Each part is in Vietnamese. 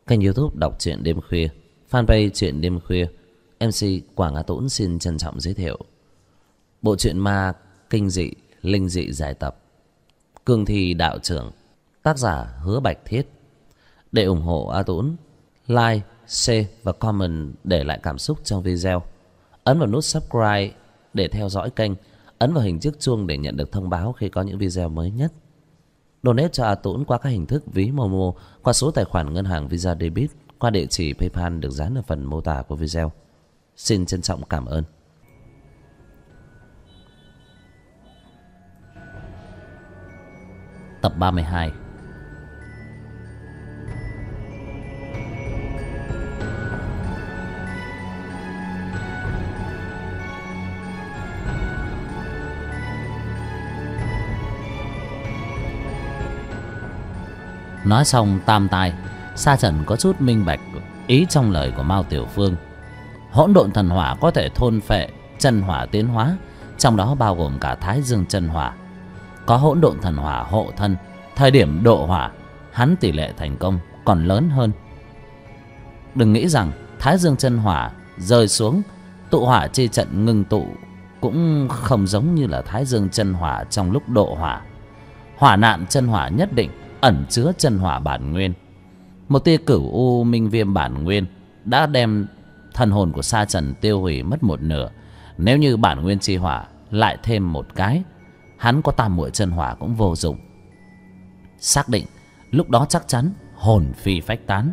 Kênh YouTube đọc truyện đêm khuya, fanpage truyện đêm khuya. MC Quảng Á Tũng xin trân trọng giới thiệu bộ truyện ma kinh dị, linh dị giải tập Cương Thi Đạo Trưởng, tác giả Hứa Bạch Thiết. Để ủng hộ A Tũng, like, share và comment để lại cảm xúc trong video. Ấn vào nút subscribe để theo dõi kênh. Ấn vào hình chiếc chuông để nhận được thông báo khi có những video mới nhất. Donate cho A Tũng qua các hình thức ví Momo, qua số tài khoản ngân hàng Visa Debit, qua địa chỉ PayPal được dán ở phần mô tả của video. Xin trân trọng cảm ơn. Tập 32. Nói xong tam tai, Sa Trần có chút minh bạch ý trong lời của Mao Tiểu Phương. Hỗn độn thần hỏa có thể thôn phệ chân hỏa tiến hóa, trong đó bao gồm cả Thái Dương chân hỏa. Có hỗn độn thần hỏa hộ thân, thời điểm độ hỏa, hắn tỷ lệ thành công còn lớn hơn. Đừng nghĩ rằng Thái Dương chân hỏa rơi xuống, tụ hỏa chi trận ngưng tụ cũng không giống như là Thái Dương chân hỏa trong lúc độ hỏa. Hỏa nạn chân hỏa nhất định ẩn chứa chân hỏa bản nguyên. Một tia cửu u minh viêm bản nguyên đã đem thần hồn của Sa Trần tiêu hủy mất một nửa. Nếu như bản nguyên chi hỏa lại thêm một cái, hắn có tam muội chân hỏa cũng vô dụng. Xác định lúc đó chắc chắn hồn phi phách tán.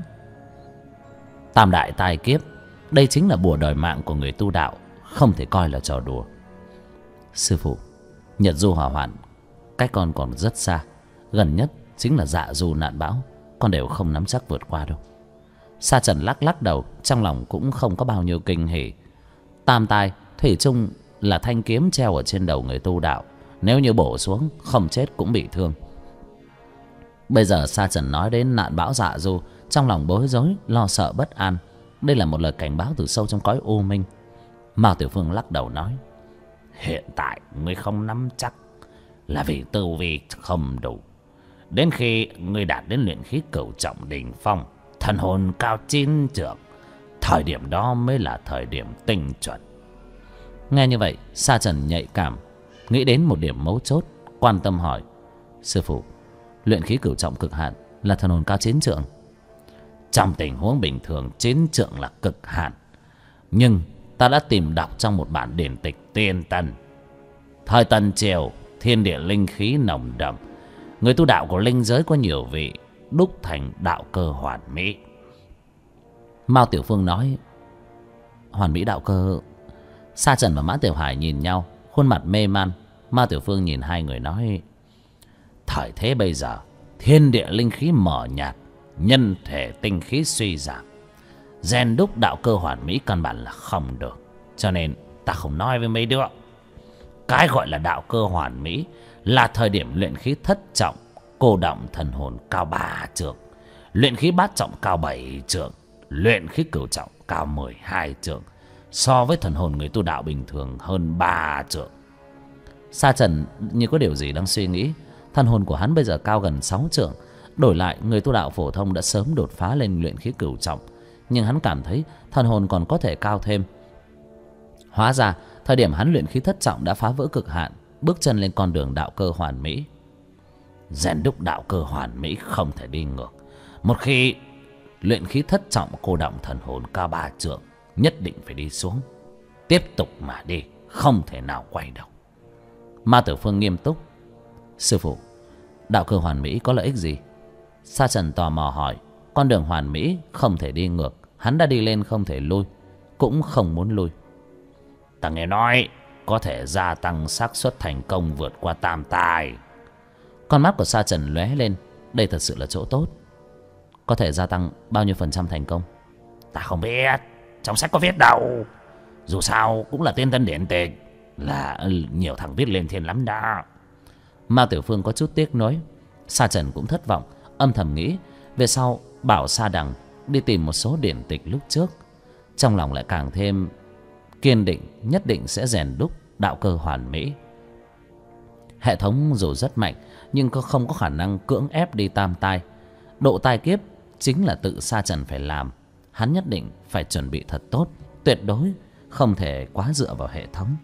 Tam đại tai kiếp, đây chính là bùa đòi mạng của người tu đạo, không thể coi là trò đùa. Sư phụ, Nhật Du hỏa hoạn cách con còn rất xa, gần nhất chính là Dạ Du nạn bão, con đều không nắm chắc vượt qua đâu. Sa Trần lắc lắc đầu, trong lòng cũng không có bao nhiêu kinh hỉ. Tam tai thủy chung là thanh kiếm treo ở trên đầu người tu đạo, nếu như bổ xuống không chết cũng bị thương. Bây giờ Sa Trần nói đến nạn bão Dạ Du, trong lòng bối rối, lo sợ bất an. Đây là một lời cảnh báo từ sâu trong cõi u minh. Mao Tiểu Phương lắc đầu nói: hiện tại ngươi không nắm chắc là vì tu vi không đủ. Đến khi ngươi đạt đến luyện khí cửu trọng đỉnh phong, thần hồn cao 9 trượng, thời điểm đó mới là thời điểm tinh chuẩn. Nghe như vậy, Sa Trần nhạy cảm, nghĩ đến một điểm mấu chốt, quan tâm hỏi: sư phụ, luyện khí cửu trọng cực hạn là thần hồn cao 9 trượng? Trong tình huống bình thường 9 trượng là cực hạn, nhưng ta đã tìm đọc trong một bản điển tịch tiên tân. Thời Tân Triều, thiên địa linh khí nồng đậm, người tu đạo của linh giới có nhiều vị đúc thành đạo cơ hoàn mỹ. Mao Tiểu Phương nói: hoàn mỹ đạo cơ? Sa Trần và Mã Tiểu Hải nhìn nhau, khuôn mặt mê man. Mao Tiểu Phương nhìn hai người nói: thời thế bây giờ, thiên địa linh khí mờ nhạt, nhân thể tinh khí suy giảm, rèn đúc đạo cơ hoàn mỹ căn bản là không được. Cho nên ta không nói với mấy đứa. Cái gọi là đạo cơ hoàn mỹ là thời điểm luyện khí thất trọng cô động thần hồn cao 3 trượng, luyện khí bát trọng cao 7 trượng, luyện khí cửu trọng cao 12 trượng, so với thần hồn người tu đạo bình thường hơn 3 trượng. Sa Trần như có điều gì đang suy nghĩ. Thần hồn của hắn bây giờ cao gần 6 trượng, đổi lại người tu đạo phổ thông đã sớm đột phá lên luyện khí cửu trọng, nhưng hắn cảm thấy thần hồn còn có thể cao thêm. Hóa ra thời điểm hắn luyện khí thất trọng đã phá vỡ cực hạn, bước chân lên con đường đạo cơ hoàn mỹ. Rèn đúc đạo cơ hoàn mỹ không thể đi ngược. Một khi luyện khí thất trọng cô động thần hồn cao 3 trượng, nhất định phải đi xuống, tiếp tục mà đi, không thể nào quay đầu. Ma Tử Phương nghiêm túc: sư phụ, đạo cơ hoàn mỹ có lợi ích gì? Sa Trần tò mò hỏi. Con đường hoàn mỹ không thể đi ngược, hắn đã đi lên không thể lui, cũng không muốn lui. Ta nghe nói có thể gia tăng xác suất thành công vượt qua tam tai. Con mắt của Sa Trần lóe lên, đây thật sự là chỗ tốt. Có thể gia tăng bao nhiêu % thành công? Ta không biết, trong sách có viết đâu. Dù sao cũng là tiên tân điển tịch, là nhiều thằng viết lên thiên lắm đó. Mao Tiểu Phương có chút tiếc nuối. Sa Trần cũng thất vọng, âm thầm nghĩ về sau bảo Sa Đằng đi tìm một số điển tịch lúc trước. Trong lòng lại càng thêm kiên định, nhất định sẽ rèn đúc đạo cơ hoàn mỹ. Hệ thống dù rất mạnh nhưng không có khả năng cưỡng ép đi tam tai. Độ tai kiếp chính là tự Sa Trần phải làm. Hắn nhất định phải chuẩn bị thật tốt, tuyệt đối không thể quá dựa vào hệ thống.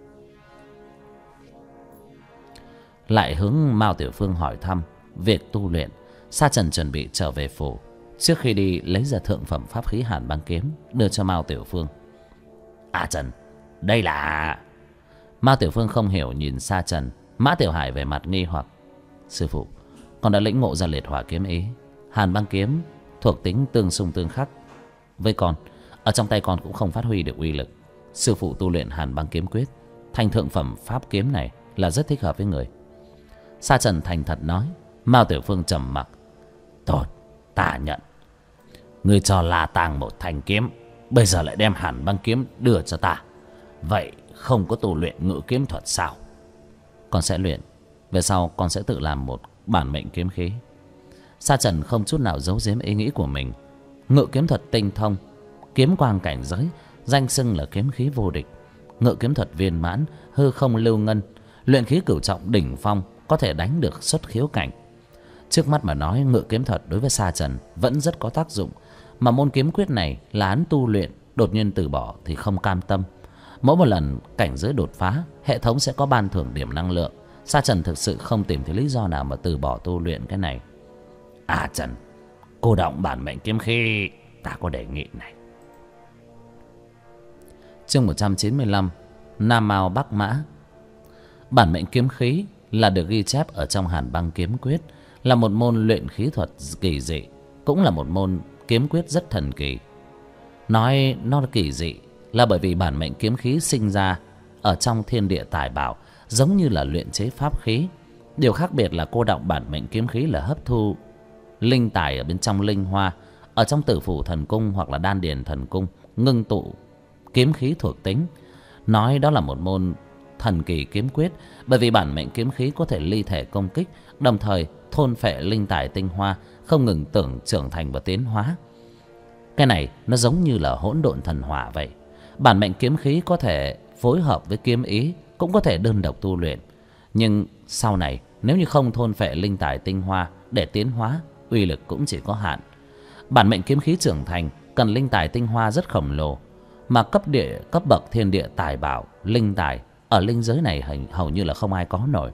Lại hướng Mao Tiểu Phương hỏi thăm việc tu luyện. Sa Trần chuẩn bị trở về phủ. Trước khi đi lấy ra thượng phẩm pháp khí Hàn Băng Kiếm đưa cho Mao Tiểu Phương. Trần, đây là... Mao Tiểu Phương không hiểu nhìn Sa Trần. Mã Tiểu Hải về mặt nghi hoặc. Sư phụ, con đã lĩnh ngộ ra liệt hỏa kiếm ý. Hàn Băng Kiếm thuộc tính tương xung tương khắc với con. Ở trong tay con cũng không phát huy được uy lực. Sư phụ tu luyện Hàn Băng Kiếm Quyết, thanh thượng phẩm pháp kiếm này là rất thích hợp với người. Sa Trần thành thật nói. Mao Tiểu Phương trầm mặc. Tốt, ta nhận. Ngươi cho La Tàng một thanh kiếm, bây giờ lại đem Hàn Băng Kiếm đưa cho ta. Vậy không có tu luyện ngự kiếm thuật sao? Con sẽ luyện. Về sau con sẽ tự làm một bản mệnh kiếm khí. Sa Trần không chút nào giấu giếm ý nghĩ của mình. Ngự kiếm thuật tinh thông, kiếm quang cảnh giới, danh xưng là kiếm khí vô địch. Ngự kiếm thuật viên mãn, hư không lưu ngân, luyện khí cửu trọng đỉnh phong, có thể đánh được xuất khiếu cảnh. Trước mắt mà nói, ngự kiếm thuật đối với Sa Trần vẫn rất có tác dụng. Mà môn kiếm quyết này là hắn tu luyện, đột nhiên từ bỏ thì không cam tâm. Mỗi một lần cảnh giới đột phá, hệ thống sẽ có ban thưởng điểm năng lượng. Sa Trần thực sự không tìm thấy lý do nào mà từ bỏ tu luyện cái này. Trần, cô động bản mệnh kiếm khí, ta có đề nghị này. Chương 195, Nam Mao Bắc Mã. Bản mệnh kiếm khí là được ghi chép ở trong Hàn Băng Kiếm Quyết, là một môn luyện khí thuật kỳ dị, cũng là một môn kiếm quyết rất thần kỳ. Nói nó kỳ dị là bởi vì bản mệnh kiếm khí sinh ra ở trong thiên địa tài bảo, giống như là luyện chế pháp khí. Điều khác biệt là cô động bản mệnh kiếm khí là hấp thu linh tài ở bên trong linh hoa, ở trong Tử Phủ Thần Cung hoặc là Đan Điền Thần Cung, ngưng tụ kiếm khí thuộc tính. Nói đó là một môn thần kỳ kiếm quyết, bởi vì bản mệnh kiếm khí có thể ly thể công kích, đồng thời thôn phệ linh tài tinh hoa, không ngừng trưởng thành và tiến hóa. Cái này nó giống như là hỗn độn thần hỏa vậy. Bản mệnh kiếm khí có thể phối hợp với kiếm ý, cũng có thể đơn độc tu luyện. Nhưng sau này nếu như không thôn phệ linh tài tinh hoa để tiến hóa, uy lực cũng chỉ có hạn. Bản mệnh kiếm khí trưởng thành cần linh tài tinh hoa rất khổng lồ, mà cấp bậc thiên địa tài bảo linh tài ở linh giới này hầu như là không ai có nổi.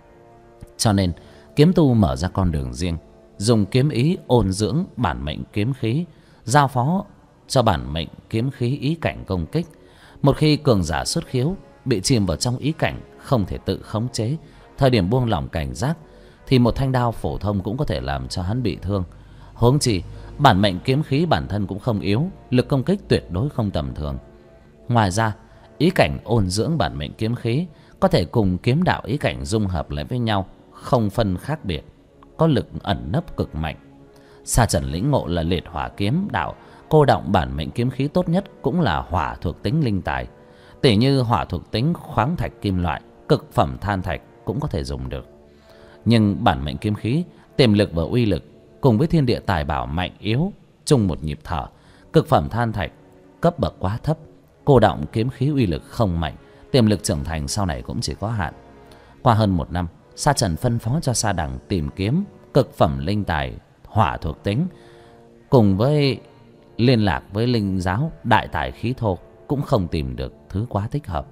Cho nên kiếm tu mở ra con đường riêng, dùng kiếm ý ôn dưỡng bản mệnh kiếm khí, giao phó cho bản mệnh kiếm khí ý cảnh công kích. Một khi cường giả xuất khiếu bị chìm vào trong ý cảnh, không thể tự khống chế, thời điểm buông lỏng cảnh giác thì một thanh đao phổ thông cũng có thể làm cho hắn bị thương. Huống chi bản mệnh kiếm khí bản thân cũng không yếu, lực công kích tuyệt đối không tầm thường. Ngoài ra, ý cảnh ôn dưỡng bản mệnh kiếm khí có thể cùng kiếm đạo ý cảnh dung hợp lại với nhau, không phân khác biệt, có lực ẩn nấp cực mạnh. Sa Trần lĩnh ngộ là liệt hỏa kiếm đạo, cô động bản mệnh kiếm khí tốt nhất cũng là hỏa thuộc tính linh tài. Tỉ như hỏa thuộc tính khoáng thạch kim loại, cực phẩm than thạch cũng có thể dùng được. Nhưng bản mệnh kiếm khí tiềm lực và uy lực cùng với thiên địa tài bảo mạnh yếu chung một nhịp thở. Cực phẩm than thạch cấp bậc quá thấp, cô động kiếm khí uy lực không mạnh, tiềm lực trưởng thành sau này cũng chỉ có hạn. Qua hơn 1 năm, Sa Trần phân phó cho Sa Đằng tìm kiếm cực phẩm linh tài hỏa thuộc tính, cùng với liên lạc với linh giáo đại tài khí thô, cũng không tìm được thứ quá thích hợp.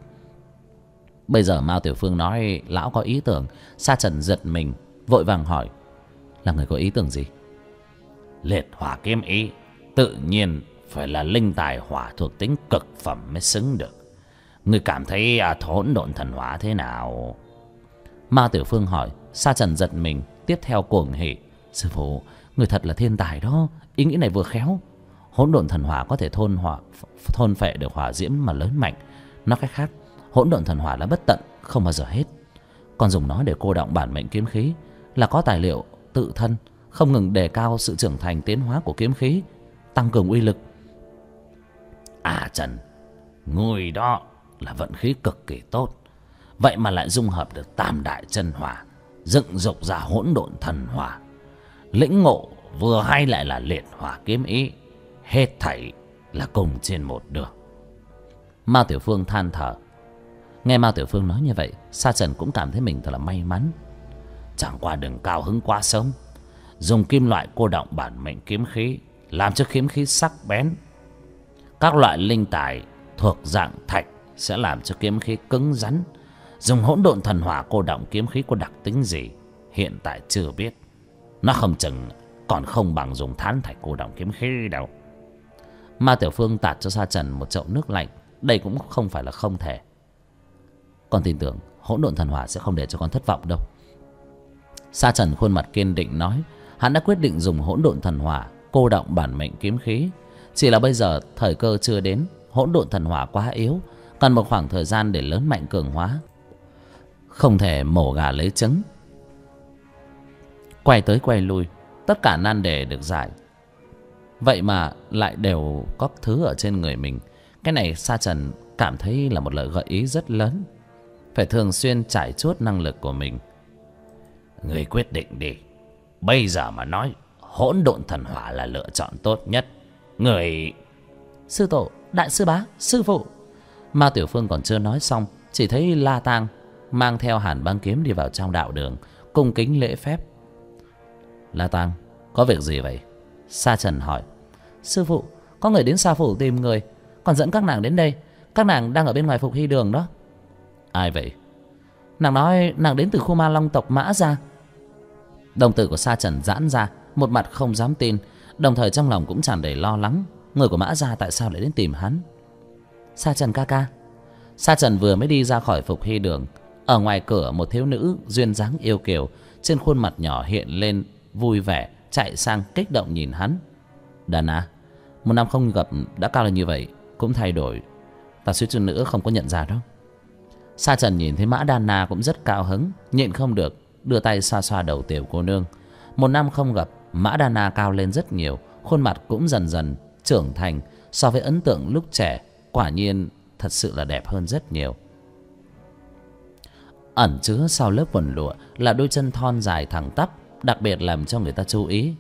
Bây giờ Mao Tiểu Phương nói lão có ý tưởng, Sa Trần giật mình, vội vàng hỏi: là người có ý tưởng gì? Liệt hỏa kiếm ý tự nhiên phải là linh tài hỏa thuộc tính cực phẩm mới xứng được. Người cảm thấy hỗn độn thần hỏa thế nào? Mao Tiểu Phương hỏi. Sa Trần giật mình, tiếp theo cuồng hỉ: sư phụ, người thật là thiên tài đó, ý nghĩ này vừa khéo. Hỗn độn thần hỏa có thể thôn phệ được hỏa diễm mà lớn mạnh. Nói cách khác, hỗn độn thần hỏa là bất tận, không bao giờ hết. Còn dùng nó để cô động bản mệnh kiếm khí là có tài liệu tự thân, không ngừng đề cao sự trưởng thành tiến hóa của kiếm khí, tăng cường uy lực. Trần, người đó là vận khí cực kỳ tốt, vậy mà lại dung hợp được tam đại chân hỏa, dựng dục ra hỗn độn thần hỏa. Lĩnh ngộ vừa hay lại là liệt hỏa kiếm ý, hết thảy là cùng trên một đường. Mao Tiểu Phương than thở. Nghe Mao Tiểu Phương nói như vậy, Sa Trần cũng cảm thấy mình thật là may mắn. Chẳng qua đừng cao hứng quá sớm. dùng kim loại cô đọng bản mệnh kiếm khí, làm cho kiếm khí sắc bén. Các loại linh tài thuộc dạng thạch sẽ làm cho kiếm khí cứng rắn. Dùng hỗn độn thần hỏa cô đọng kiếm khí có đặc tính gì hiện tại chưa biết. Nó không chừng còn không bằng dùng thán thạch cô đọng kiếm khí đâu. Ma Tiểu Phương tạt cho Sa Trần một chậu nước lạnh. Đây cũng không phải là không thể. Con tin tưởng hỗn độn thần hỏa sẽ không để cho con thất vọng đâu. Sa Trần khuôn mặt kiên định nói. Hắn đã quyết định dùng hỗn độn thần hỏa cô đọng bản mệnh kiếm khí. Chỉ là bây giờ thời cơ chưa đến. Hỗn độn thần hỏa quá yếu, cần một khoảng thời gian để lớn mạnh cường hóa. Không thể mổ gà lấy trứng. Quay tới quay lui, tất cả nan đề được giải. Vậy mà lại đều có thứ ở trên người mình. Cái này Sa Trần cảm thấy là một lời gợi ý rất lớn. Phải thường xuyên trải chuốt năng lực của mình. Người quyết định đi. Bây giờ mà nói, hỗn độn thần hỏa là lựa chọn tốt nhất. Người... Sư tổ, đại sư bá, sư phụ. Ma Tiểu Phương còn chưa nói xong, chỉ thấy La Tang mang theo Hàn Băng Kiếm đi vào trong đạo đường, cung kính lễ phép. La Tang, có việc gì vậy? Sa Trần hỏi. Sư phụ, có người đến Sa phủ tìm người, còn dẫn các nàng đến đây. Các nàng đang ở bên ngoài Phục Hy đường đó. Ai vậy? Nàng nói nàng đến từ khu Ma Long tộc Mã gia. Đồng tử của Sa Trần giãn ra, một mặt không dám tin, đồng thời trong lòng cũng tràn đầy lo lắng. Người của Mã gia tại sao lại đến tìm hắn? Sa Trần ca ca. Sa Trần vừa mới đi ra khỏi Phục Hy đường. Ở ngoài cửa một thiếu nữ duyên dáng yêu kiều, trên khuôn mặt nhỏ hiện lên vui vẻ, chạy sang kích động nhìn hắn. Đàn à, một năm không gặp đã cao lên như vậy, cũng thay đổi. Ta suýt chút nữa không có nhận ra đâu. Sa Trần nhìn thấy Mã Đan Na cũng rất cao hứng, nhịn không được đưa tay xoa xoa đầu tiểu cô nương. Một năm không gặp, Mã Đan Na cao lên rất nhiều, khuôn mặt cũng dần dần trưởng thành. So với ấn tượng lúc trẻ, quả nhiên thật sự là đẹp hơn rất nhiều. Ẩn chứa sau lớp quần lụa là đôi chân thon dài thẳng tắp, đặc biệt làm cho người ta chú ý.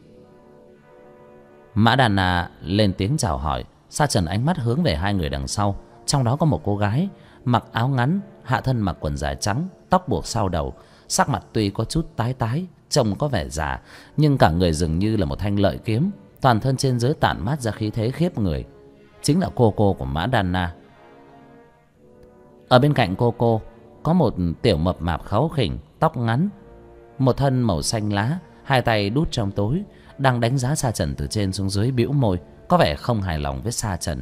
Mã Đàn Na lên tiếng chào hỏi. Sa Trần ánh mắt hướng về hai người đằng sau. Trong đó có một cô gái mặc áo ngắn, hạ thân mặc quần dài trắng, tóc buộc sau đầu, sắc mặt tuy có chút tái tái, trông có vẻ già, nhưng cả người dường như là một thanh lợi kiếm, toàn thân trên dưới tản mát ra khí thế khiếp người. Chính là cô của Mã Đàn Na. Ở bên cạnh cô có một tiểu mập mạp kháu khỉnh, tóc ngắn, một thân màu xanh lá, hai tay đút trong túi, đang đánh giá Sa Trần từ trên xuống dưới, bĩu môi, có vẻ không hài lòng với Sa Trần.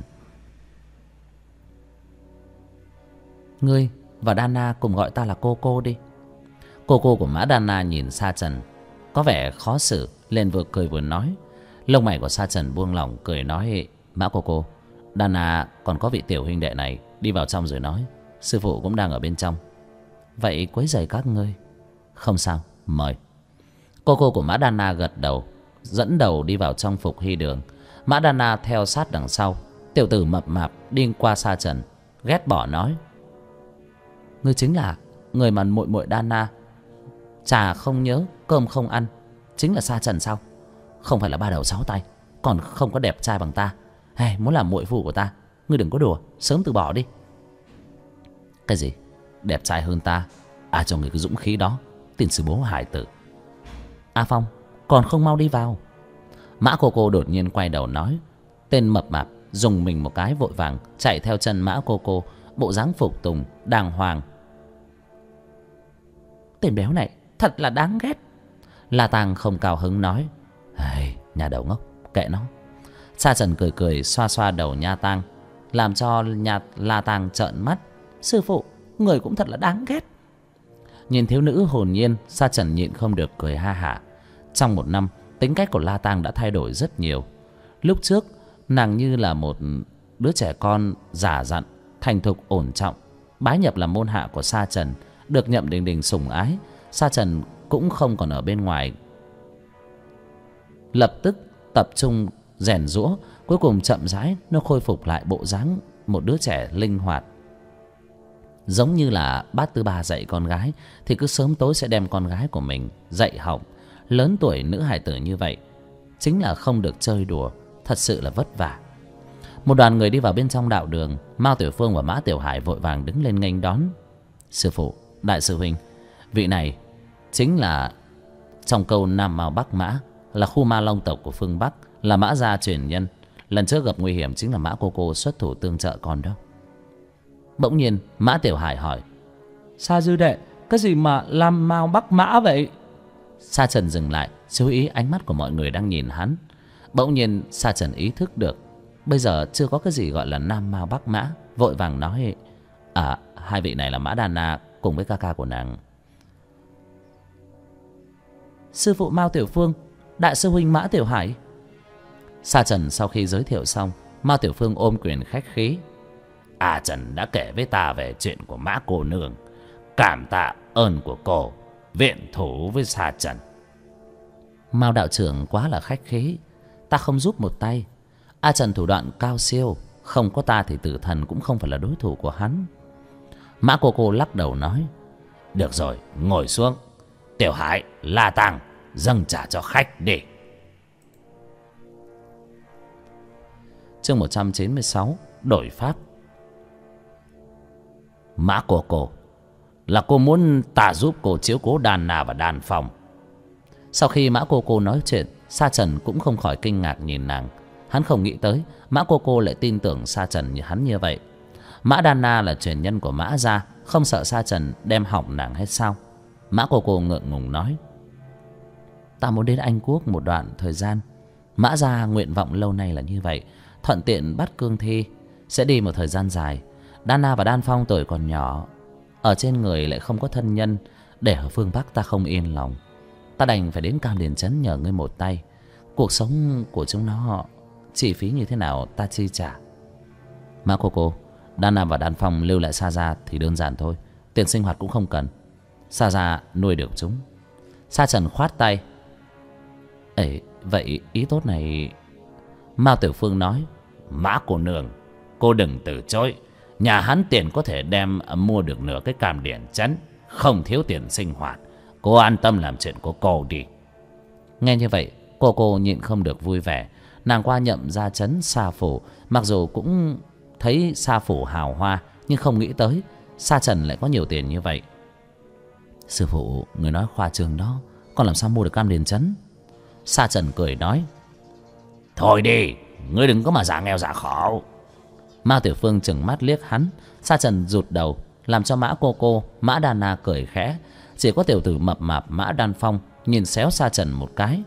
Ngươi và Đana cùng gọi ta là cô đi. Cô của Mã Đana nhìn Sa Trần có vẻ khó xử, liền vừa cười vừa nói. Lông mày của Sa Trần buông lỏng, cười nói: Mã cô, Đana còn có vị tiểu huynh đệ này, đi vào trong rồi nói. Sư phụ cũng đang ở bên trong. Vậy quấy rầy các ngươi. Không sao, mời. Cô của Mã Đana gật đầu, dẫn đầu đi vào trong Phục Hy đường. Mã Đana theo sát đằng sau. Tiểu tử mập mạp đi qua Sa Trần, ghét bỏ nói: Ngươi chính là người mà muội Đana trà không nhớ, cơm không ăn, chính là Sa Trần sao? Không phải là ba đầu sáu tay, còn không có đẹp trai bằng ta. Hey, muốn làm muội phu của ta, ngươi đừng có đùa, sớm từ bỏ đi. Cái gì? Đẹp trai hơn ta? À, cho người cái dũng khí đó, tin sư bố hải tử. A Phong, còn không mau đi vào. Mã cô đột nhiên quay đầu nói. Tên mập mạp dùng mình một cái, vội vàng chạy theo chân Mã cô, bộ dáng phục tùng đàng hoàng. Tên béo này thật là đáng ghét. La Tang không cao hứng nói: Hey, nhà đầu ngốc, kệ nó. Sa Trần cười xoa xoa đầu Nha Tang, làm cho La Tang trợn mắt. Sư phụ, người cũng thật là đáng ghét. Nhìn thiếu nữ hồn nhiên, Sa Trần nhịn không được cười ha hả. Trong một năm, tính cách của La Tang đã thay đổi rất nhiều. Lúc trước, nàng như là một đứa trẻ con giả dặn, thành thục ổn trọng, bái nhập làm môn hạ của Sa Trần, được Nhậm Đình Đình sủng ái. Sa Trần cũng không còn ở bên ngoài, lập tức tập trung rèn giũa. Cuối cùng chậm rãi nó khôi phục lại bộ dáng một đứa trẻ linh hoạt. Giống như là bát Tư Ba dạy con gái thì cứ sớm tối sẽ đem con gái của mình dạy hỏng. Lớn tuổi nữ hài tử như vậy chính là không được chơi đùa, thật sự là vất vả. Một đoàn người đi vào bên trong đạo đường. Mao Tiểu Phương và Mã Tiểu Hải vội vàng đứng lên nghênh đón. Sư phụ, đại sư huynh, vị này chính là trong câu Nam Mao Bắc Mã, là khu ma long tộc của phương Bắc, là Mã gia truyền nhân. Lần trước gặp nguy hiểm chính là Mã cô xuất thủ tương trợ con đó. Bỗng nhiên Mã Tiểu Hải hỏi: Sa sư đệ, cái gì mà Lam Mao Bắc Mã vậy? Sa Trần dừng lại, chú ý ánh mắt của mọi người đang nhìn hắn. Bỗng nhiên Sa Trần ý thức được bây giờ chưa có cái gì gọi là Nam Mao Bắc Mã, vội vàng nói: hai vị này là Mã Đan Na cùng với ca ca của nàng. Sư phụ Mao Tiểu Phương, đại sư huynh Mã Tiểu Hải. Sa Trần sau khi giới thiệu xong, Mao Tiểu Phương ôm quyền khách khí: Trần đã kể với ta về chuyện của Mã cô nương, cảm tạ ơn của cô viện thủ với Sa Trần. Mao đạo trưởng quá là khách khí, ta không giúp một tay. Trần thủ đoạn cao siêu, không có ta thì tử thần cũng không phải là đối thủ của hắn. Mã cô lắc đầu nói: Được rồi, ngồi xuống. Tiểu Hải, La Tàng, dâng trà cho khách đi. Chương 196, đổi pháp. Mã cô, là cô muốn ta giúp cô chiếu cố Đan Na và Đan Phong? Sau khi Mã cô nói chuyện, Sa Trần cũng không khỏi kinh ngạc nhìn nàng. Hắn không nghĩ tới Mã cô lại tin tưởng Sa Trần như hắn như vậy. Mã Đan Na là truyền nhân của Mã gia, không sợ Sa Trần đem hỏng nàng hết sao? Mã cô ngượng ngùng nói: Ta muốn đến Anh Quốc một đoạn thời gian. Mã gia nguyện vọng lâu nay là như vậy, thuận tiện bắt cương thi, sẽ đi một thời gian dài. Đan Na và Đan Phong tuổi còn nhỏ, ở trên người lại không có thân nhân, để ở phương Bắc ta không yên lòng. Ta đành phải đến Cam Điền Trấn nhờ ngươi một tay. Cuộc sống của chúng nó chi phí như thế nào ta chi trả. Mã cô, Đan Na và Đan Phong lưu lại Sa gia thì đơn giản thôi, tiền sinh hoạt cũng không cần. Sa gia nuôi được chúng. Sa Trần khoát tay: Vậy ý tốt này. Mao Tiểu Phương nói: Mã cô nương, cô đừng từ chối. Nhà hắn tiền có thể đem mua được nửa cái Cam Điền Trấn, không thiếu tiền sinh hoạt. Cô an tâm làm chuyện của cô đi. Nghe như vậy, cô nhịn không được vui vẻ. Nàng qua nhậm ra trấn Sa phủ, mặc dù cũng thấy Sa phủ hào hoa, nhưng không nghĩ tới Sa Trần lại có nhiều tiền như vậy. Sư phụ, người nói khoa trương đó, con làm sao mua được Cam Điền Trấn? Sa Trần cười nói: Thôi đi, ngươi đừng có mà giả nghèo giả khổ. Mao Tiểu Phương chừng mắt liếc hắn. Sa Trần rụt đầu, làm cho Mã cô, Mã Đan Na cười khẽ. Chỉ có tiểu tử mập mạp Mã Đan Phong nhìn xéo Sa Trần một cái.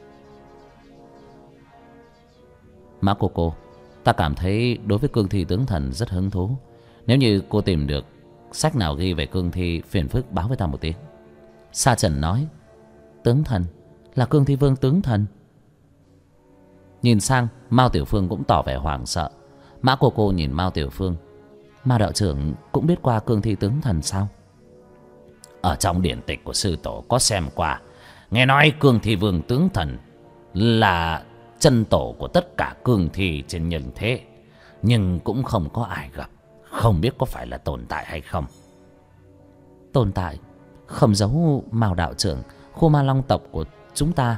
Mã cô, ta cảm thấy đối với cương thi tướng thần rất hứng thú. Nếu như cô tìm được sách nào ghi về cương thi, phiền phức báo với ta một tiếng. Sa Trần nói: Tướng thần? Là cương thi vương tướng thần? Nhìn sang, Mao Tiểu Phương cũng tỏ vẻ hoảng sợ. Mã cô nhìn Mao Tiểu Phương: Mao đạo trưởng cũng biết qua cương thi tướng thần sao? Ở trong điển tịch của sư tổ có xem qua. Nghe nói cương thi vương tướng thần là chân tổ của tất cả cương thi trên nhân thế, nhưng cũng không có ai gặp. Không biết có phải là tồn tại hay không. Tồn tại? Không giấu Mao đạo trưởng, khu ma long tộc của chúng ta,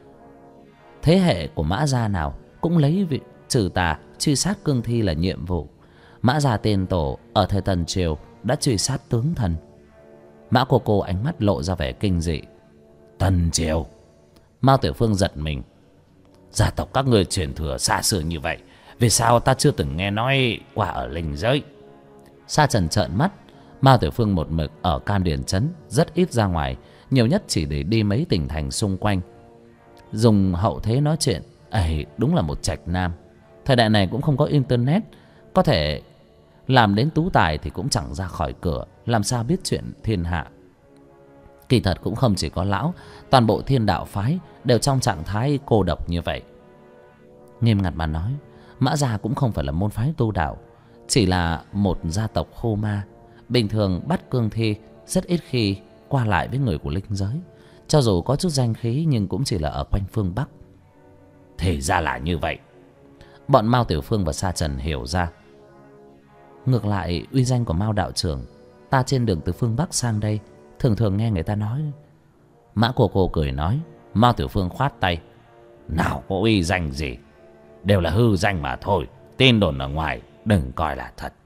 thế hệ của Mã gia nào cũng lấy việc trừ tà truy sát cương thi là nhiệm vụ. Mã gia tiền tổ ở thời Tần Triều đã truy sát tướng thần. Mã cô ánh mắt lộ ra vẻ kinh dị. Tần Triều? Mao Tiểu Phương giật mình. Gia tộc các ngươi truyền thừa xa xưa như vậy, vì sao ta chưa từng nghe nói qua ở linh giới? Sa Trần trợn mắt. Mao Tiểu Phương một mực ở Cam Điền Trấn, rất ít ra ngoài, nhiều nhất chỉ để đi mấy tỉnh thành xung quanh, dùng hậu thế nói chuyện. Đúng là một trạch nam. Thời đại này cũng không có internet, có thể làm đến tú tài thì cũng chẳng ra khỏi cửa, làm sao biết chuyện thiên hạ. Kỳ thật cũng không chỉ có lão, toàn bộ thiên đạo phái đều trong trạng thái cô độc như vậy. Nghiêm ngặt mà nói, Mã gia cũng không phải là môn phái tu đạo, chỉ là một gia tộc khô ma. Bình thường bắt cương thi, rất ít khi qua lại với người của linh giới. Cho dù có chút danh khí nhưng cũng chỉ là ở quanh phương Bắc. Thì ra là như vậy. Bọn Mao Tiểu Phương và Sa Trần hiểu ra. Ngược lại uy danh của Mao đạo trưởng, ta trên đường từ phương Bắc sang đây thường thường nghe người ta nói. Mã cô cười nói. Mao Tiểu Phương khoát tay: Nào có uy danh gì, đều là hư danh mà thôi. Tin đồn ở ngoài đừng coi là thật.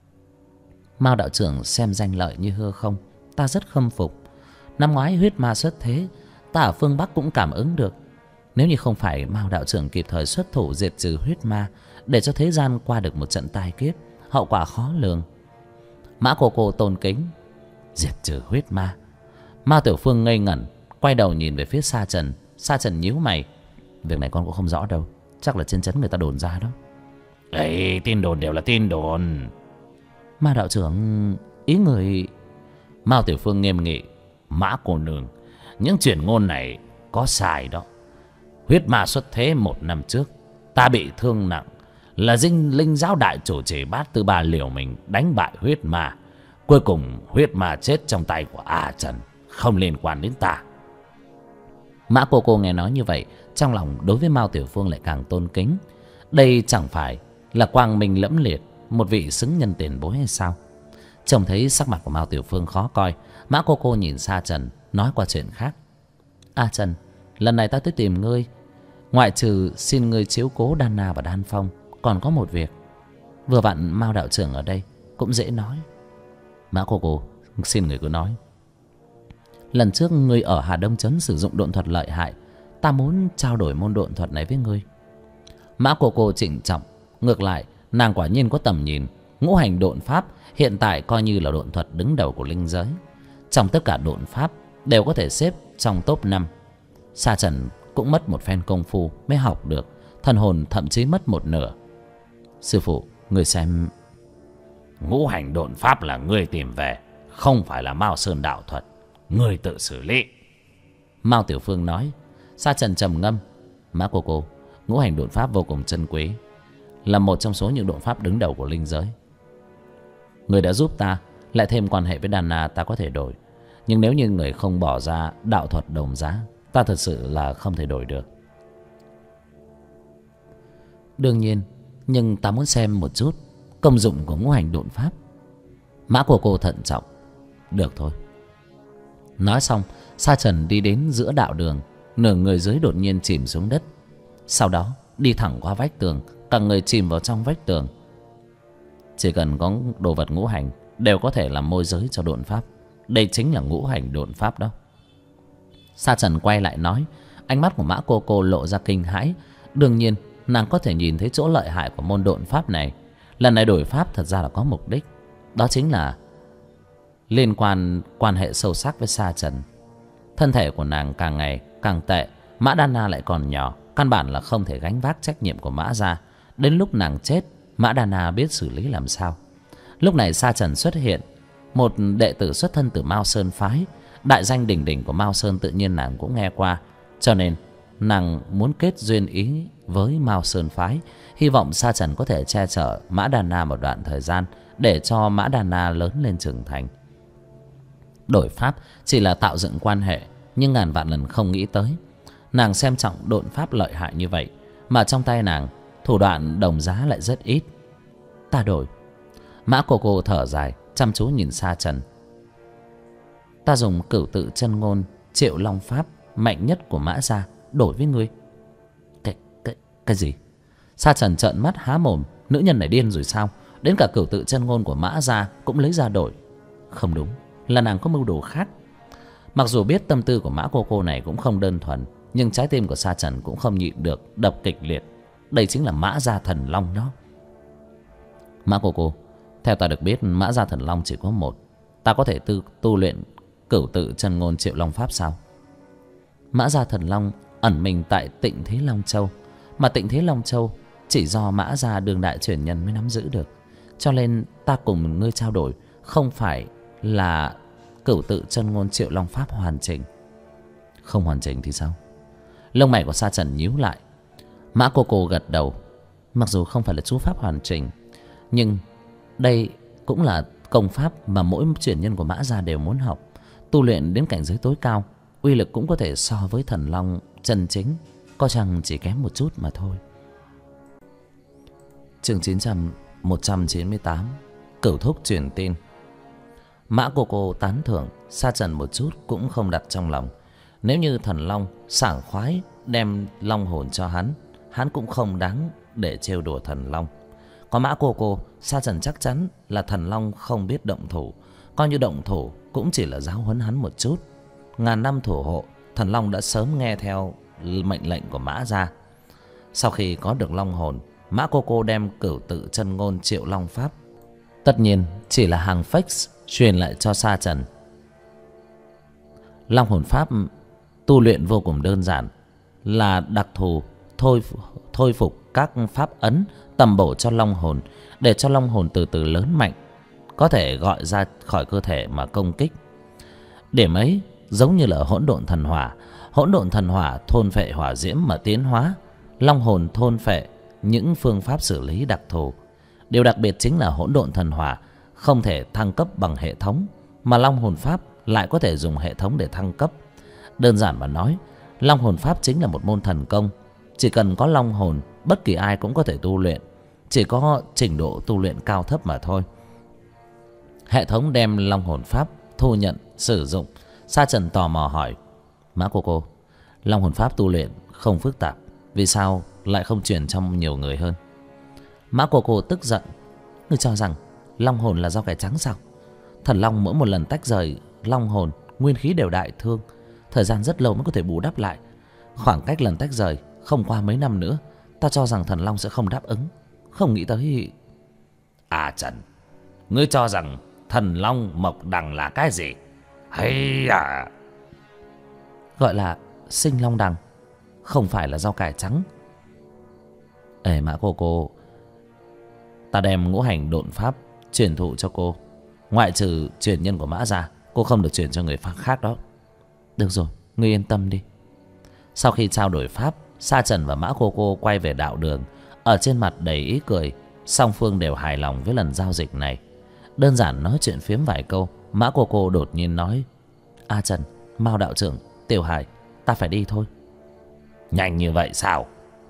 Mao đạo trưởng xem danh lợi như hư không, ta rất khâm phục. Năm ngoái huyết ma xuất thế, ta ở phương Bắc cũng cảm ứng được. Nếu như không phải Mao đạo trưởng kịp thời xuất thủ diệt trừ huyết ma, để cho thế gian qua được một trận tai kiếp, hậu quả khó lường. Mã cô cô tôn kính. Diệt trừ huyết ma? Mao Tiểu Phương ngây ngẩn, quay đầu nhìn về phía Sa Trần. Sa Trần nhíu mày. Việc này con cũng không rõ đâu, chắc là trên trấn người ta đồn ra đó. Ấy, tin đồn đều là tin đồn. Mao đạo trưởng, ý người... Mao Tiểu Phương nghiêm nghị. Mã cô nương, những truyền ngôn này có sai đó. Huyết ma xuất thế 1 năm trước, ta bị thương nặng, là dinh linh giáo đại chủ trì Bát Tư Ba liều mình đánh bại huyết ma. Cuối cùng huyết ma chết trong tay của A Trần, không liên quan đến ta. Mã cô nghe nói như vậy, trong lòng đối với Mao Tiểu Phương lại càng tôn kính. Đây chẳng phải là quang minh lẫm liệt, một vị xứng nhân tiền bối hay sao? Trông thấy sắc mặt của Mao Tiểu Phương khó coi, Mã cô nhìn Sa Trần, nói qua chuyện khác. A Trần, lần này ta tới tìm ngươi, ngoại trừ xin ngươi chiếu cố Đan Na và Đan Phong, còn có một việc. Vừa vặn Mao đạo trưởng ở đây, cũng dễ nói. Mã cô xin người cứ nói. Lần trước ngươi ở Hà Đông Trấn sử dụng độn thuật lợi hại, ta muốn trao đổi môn độn thuật này với ngươi. Mã cô trịnh trọng. Ngược lại, nàng quả nhiên có tầm nhìn. Ngũ hành độn pháp hiện tại coi như là độn thuật đứng đầu của linh giới. Trong tất cả độn pháp đều có thể xếp trong top 5. Sa Trần cũng mất một phen công phu mới học được, thần hồn thậm chí mất một nửa. Sư phụ, người xem. Ngũ hành độn pháp là ngươi tìm về, không phải là Mao Sơn đạo thuật, ngươi tự xử lý. Mao Tiểu Phương nói. Sa Trần trầm ngâm. Mã cô, ngũ hành độn pháp vô cùng chân quý, là một trong số những độn pháp đứng đầu của linh giới. Người đã giúp ta, lại thêm quan hệ với Đan Na, ta có thể đổi. Nhưng nếu như người không bỏ ra đạo thuật đồng giá, ta thật sự là không thể đổi được. Đương nhiên, nhưng ta muốn xem một chút công dụng của ngũ hành độn pháp. Mã cô thận trọng. Được thôi. Nói xong, Sa Trần đi đến giữa đạo đường, nửa người dưới đột nhiên chìm xuống đất. Sau đó đi thẳng qua vách tường, cả người chìm vào trong vách tường. Chỉ cần có đồ vật ngũ hành đều có thể làm môi giới cho độn pháp. Đây chính là ngũ hành độn pháp đó. Sa Trần quay lại nói. Ánh mắt của Mã cô lộ ra kinh hãi. Đương nhiên nàng có thể nhìn thấy chỗ lợi hại của môn độn pháp này. Lần này đổi pháp thật ra là có mục đích, đó chính là liên quan hệ sâu sắc với Sa Trần. Thân thể của nàng càng ngày càng tệ, Mã Đan Na lại còn nhỏ, căn bản là không thể gánh vác trách nhiệm của Mã gia. Đến lúc nàng chết, Mã Đan Na biết xử lý làm sao. Lúc này Sa Trần xuất hiện, một đệ tử xuất thân từ Mao Sơn phái. Đại danh đỉnh đỉnh của Mao Sơn tự nhiên nàng cũng nghe qua, cho nên nàng muốn kết duyên ý với Mao Sơn phái, hy vọng Sa Trần có thể che chở Mã Đan Na một đoạn thời gian, để cho Mã Đan Na lớn lên trưởng thành. Đổi pháp chỉ là tạo dựng quan hệ, nhưng ngàn vạn lần không nghĩ tới nàng xem trọng độn pháp lợi hại như vậy, mà trong tay nàng thủ đoạn đồng giá lại rất ít. Ta đổi. Mã cô thở dài, chăm chú nhìn Sa Trần. Ta dùng cửu tự chân ngôn Triệu Long pháp mạnh nhất của Mã gia đổi với ngươi. Cái gì? Sa Trần trợn mắt há mồm. Nữ nhân này điên rồi sao? Đến cả cửu tự chân ngôn của Mã gia cũng lấy ra đổi. Không đúng, là nàng có mưu đồ khác. Mặc dù biết tâm tư của Mã cô này cũng không đơn thuần, nhưng trái tim của Sa Trần cũng không nhịn được đập kịch liệt. Đây chính là Mã gia thần long đó. Mã cô, theo ta được biết Mã gia thần long chỉ có một. Ta có thể tu luyện cửu tự chân ngôn Triệu Long pháp sao? Mã gia thần long ẩn mình tại Tịnh Thế Long Châu, mà Tịnh Thế Long Châu chỉ do Mã gia đương đại truyền nhân mới nắm giữ được. Cho nên ta cùng ngươi trao đổi không phải là cửu tự chân ngôn Triệu Long pháp hoàn chỉnh. Không hoàn chỉnh thì sao? Lông mày của Sa Trần nhíu lại. Mã cô gật đầu. Mặc dù không phải là chú pháp hoàn chỉnh, nhưng đây cũng là công pháp mà mỗi truyền nhân của Mã gia đều muốn học. Tu luyện đến cảnh giới tối cao, uy lực cũng có thể so với thần long chân chính, có chăng chỉ kém một chút mà thôi. Chương 198 Cửu thúc truyền tin. Mã cô tán thưởng, Sa Trần một chút cũng không đặt trong lòng. Nếu như thần long sảng khoái đem long hồn cho hắn, hắn cũng không đáng để trêu đùa thần long. Có Mã cô, Sa Trần chắc chắn là thần long không biết động thủ, coi như động thủ cũng chỉ là giáo huấn hắn một chút. Ngàn năm thủ hộ, thần long đã sớm nghe theo mệnh lệnh của Mã gia. Sau khi có được long hồn, Mã Cô Cô đem cửu tự chân ngôn triệu long pháp, tất nhiên chỉ là hàng fake, truyền lại cho Sa Trần. Long hồn pháp tu luyện vô cùng đơn giản, là đặc thù thôi phục các pháp ấn tầm bổ cho long hồn, để cho long hồn từ từ lớn mạnh, có thể gọi ra khỏi cơ thể mà công kích. Điểm ấy giống như là hỗn độn thần hỏa. Hỗn độn thần hỏa thôn phệ hỏa diễm mà tiến hóa, long hồn thôn phệ những phương pháp xử lý đặc thù. Điều đặc biệt chính là hỗn độn thần hỏa không thể thăng cấp bằng hệ thống, mà long hồn pháp lại có thể dùng hệ thống để thăng cấp. Đơn giản mà nói, long hồn pháp chính là một môn thần công. Chỉ cần có long hồn, bất kỳ ai cũng có thể tu luyện, chỉ có trình độ tu luyện cao thấp mà thôi. Hệ thống đem long hồn pháp thu nhận sử dụng. Sa Trần tò mò hỏi: Mã Cô Cô, long hồn pháp tu luyện không phức tạp, vì sao lại không truyền cho nhiều người hơn? Mã Cô Cô tức giận: Ngươi cho rằng long hồn là rau cải trắng sao? Thần long mỗi một lần tách rời long hồn, nguyên khí đều đại thương, thời gian rất lâu mới có thể bù đắp lại. Khoảng cách lần tách rời không qua mấy năm nữa, ta cho rằng thần long sẽ không đáp ứng. Không nghĩ tới... Trần, ngươi cho rằng thần long mộc đằng là cái gì? Hay gọi là sinh long đằng, không phải là rau cải trắng. Ê Mã Cô Cô, ta đem ngũ hành độn pháp truyền thụ cho cô, ngoại trừ truyền nhân của Mã gia, cô không được truyền cho người khác đó. Được rồi, ngươi yên tâm đi. Sau khi trao đổi pháp, Sa Trần và Mã Cô Cô quay về đạo đường, ở trên mặt đầy ý cười. Song phương đều hài lòng với lần giao dịch này. Đơn giản nói chuyện phiếm vài câu, Mã Cô Cô đột nhiên nói: Trần, Mao đạo trưởng, Tiểu Hải, ta phải đi thôi. Nhanh như vậy sao?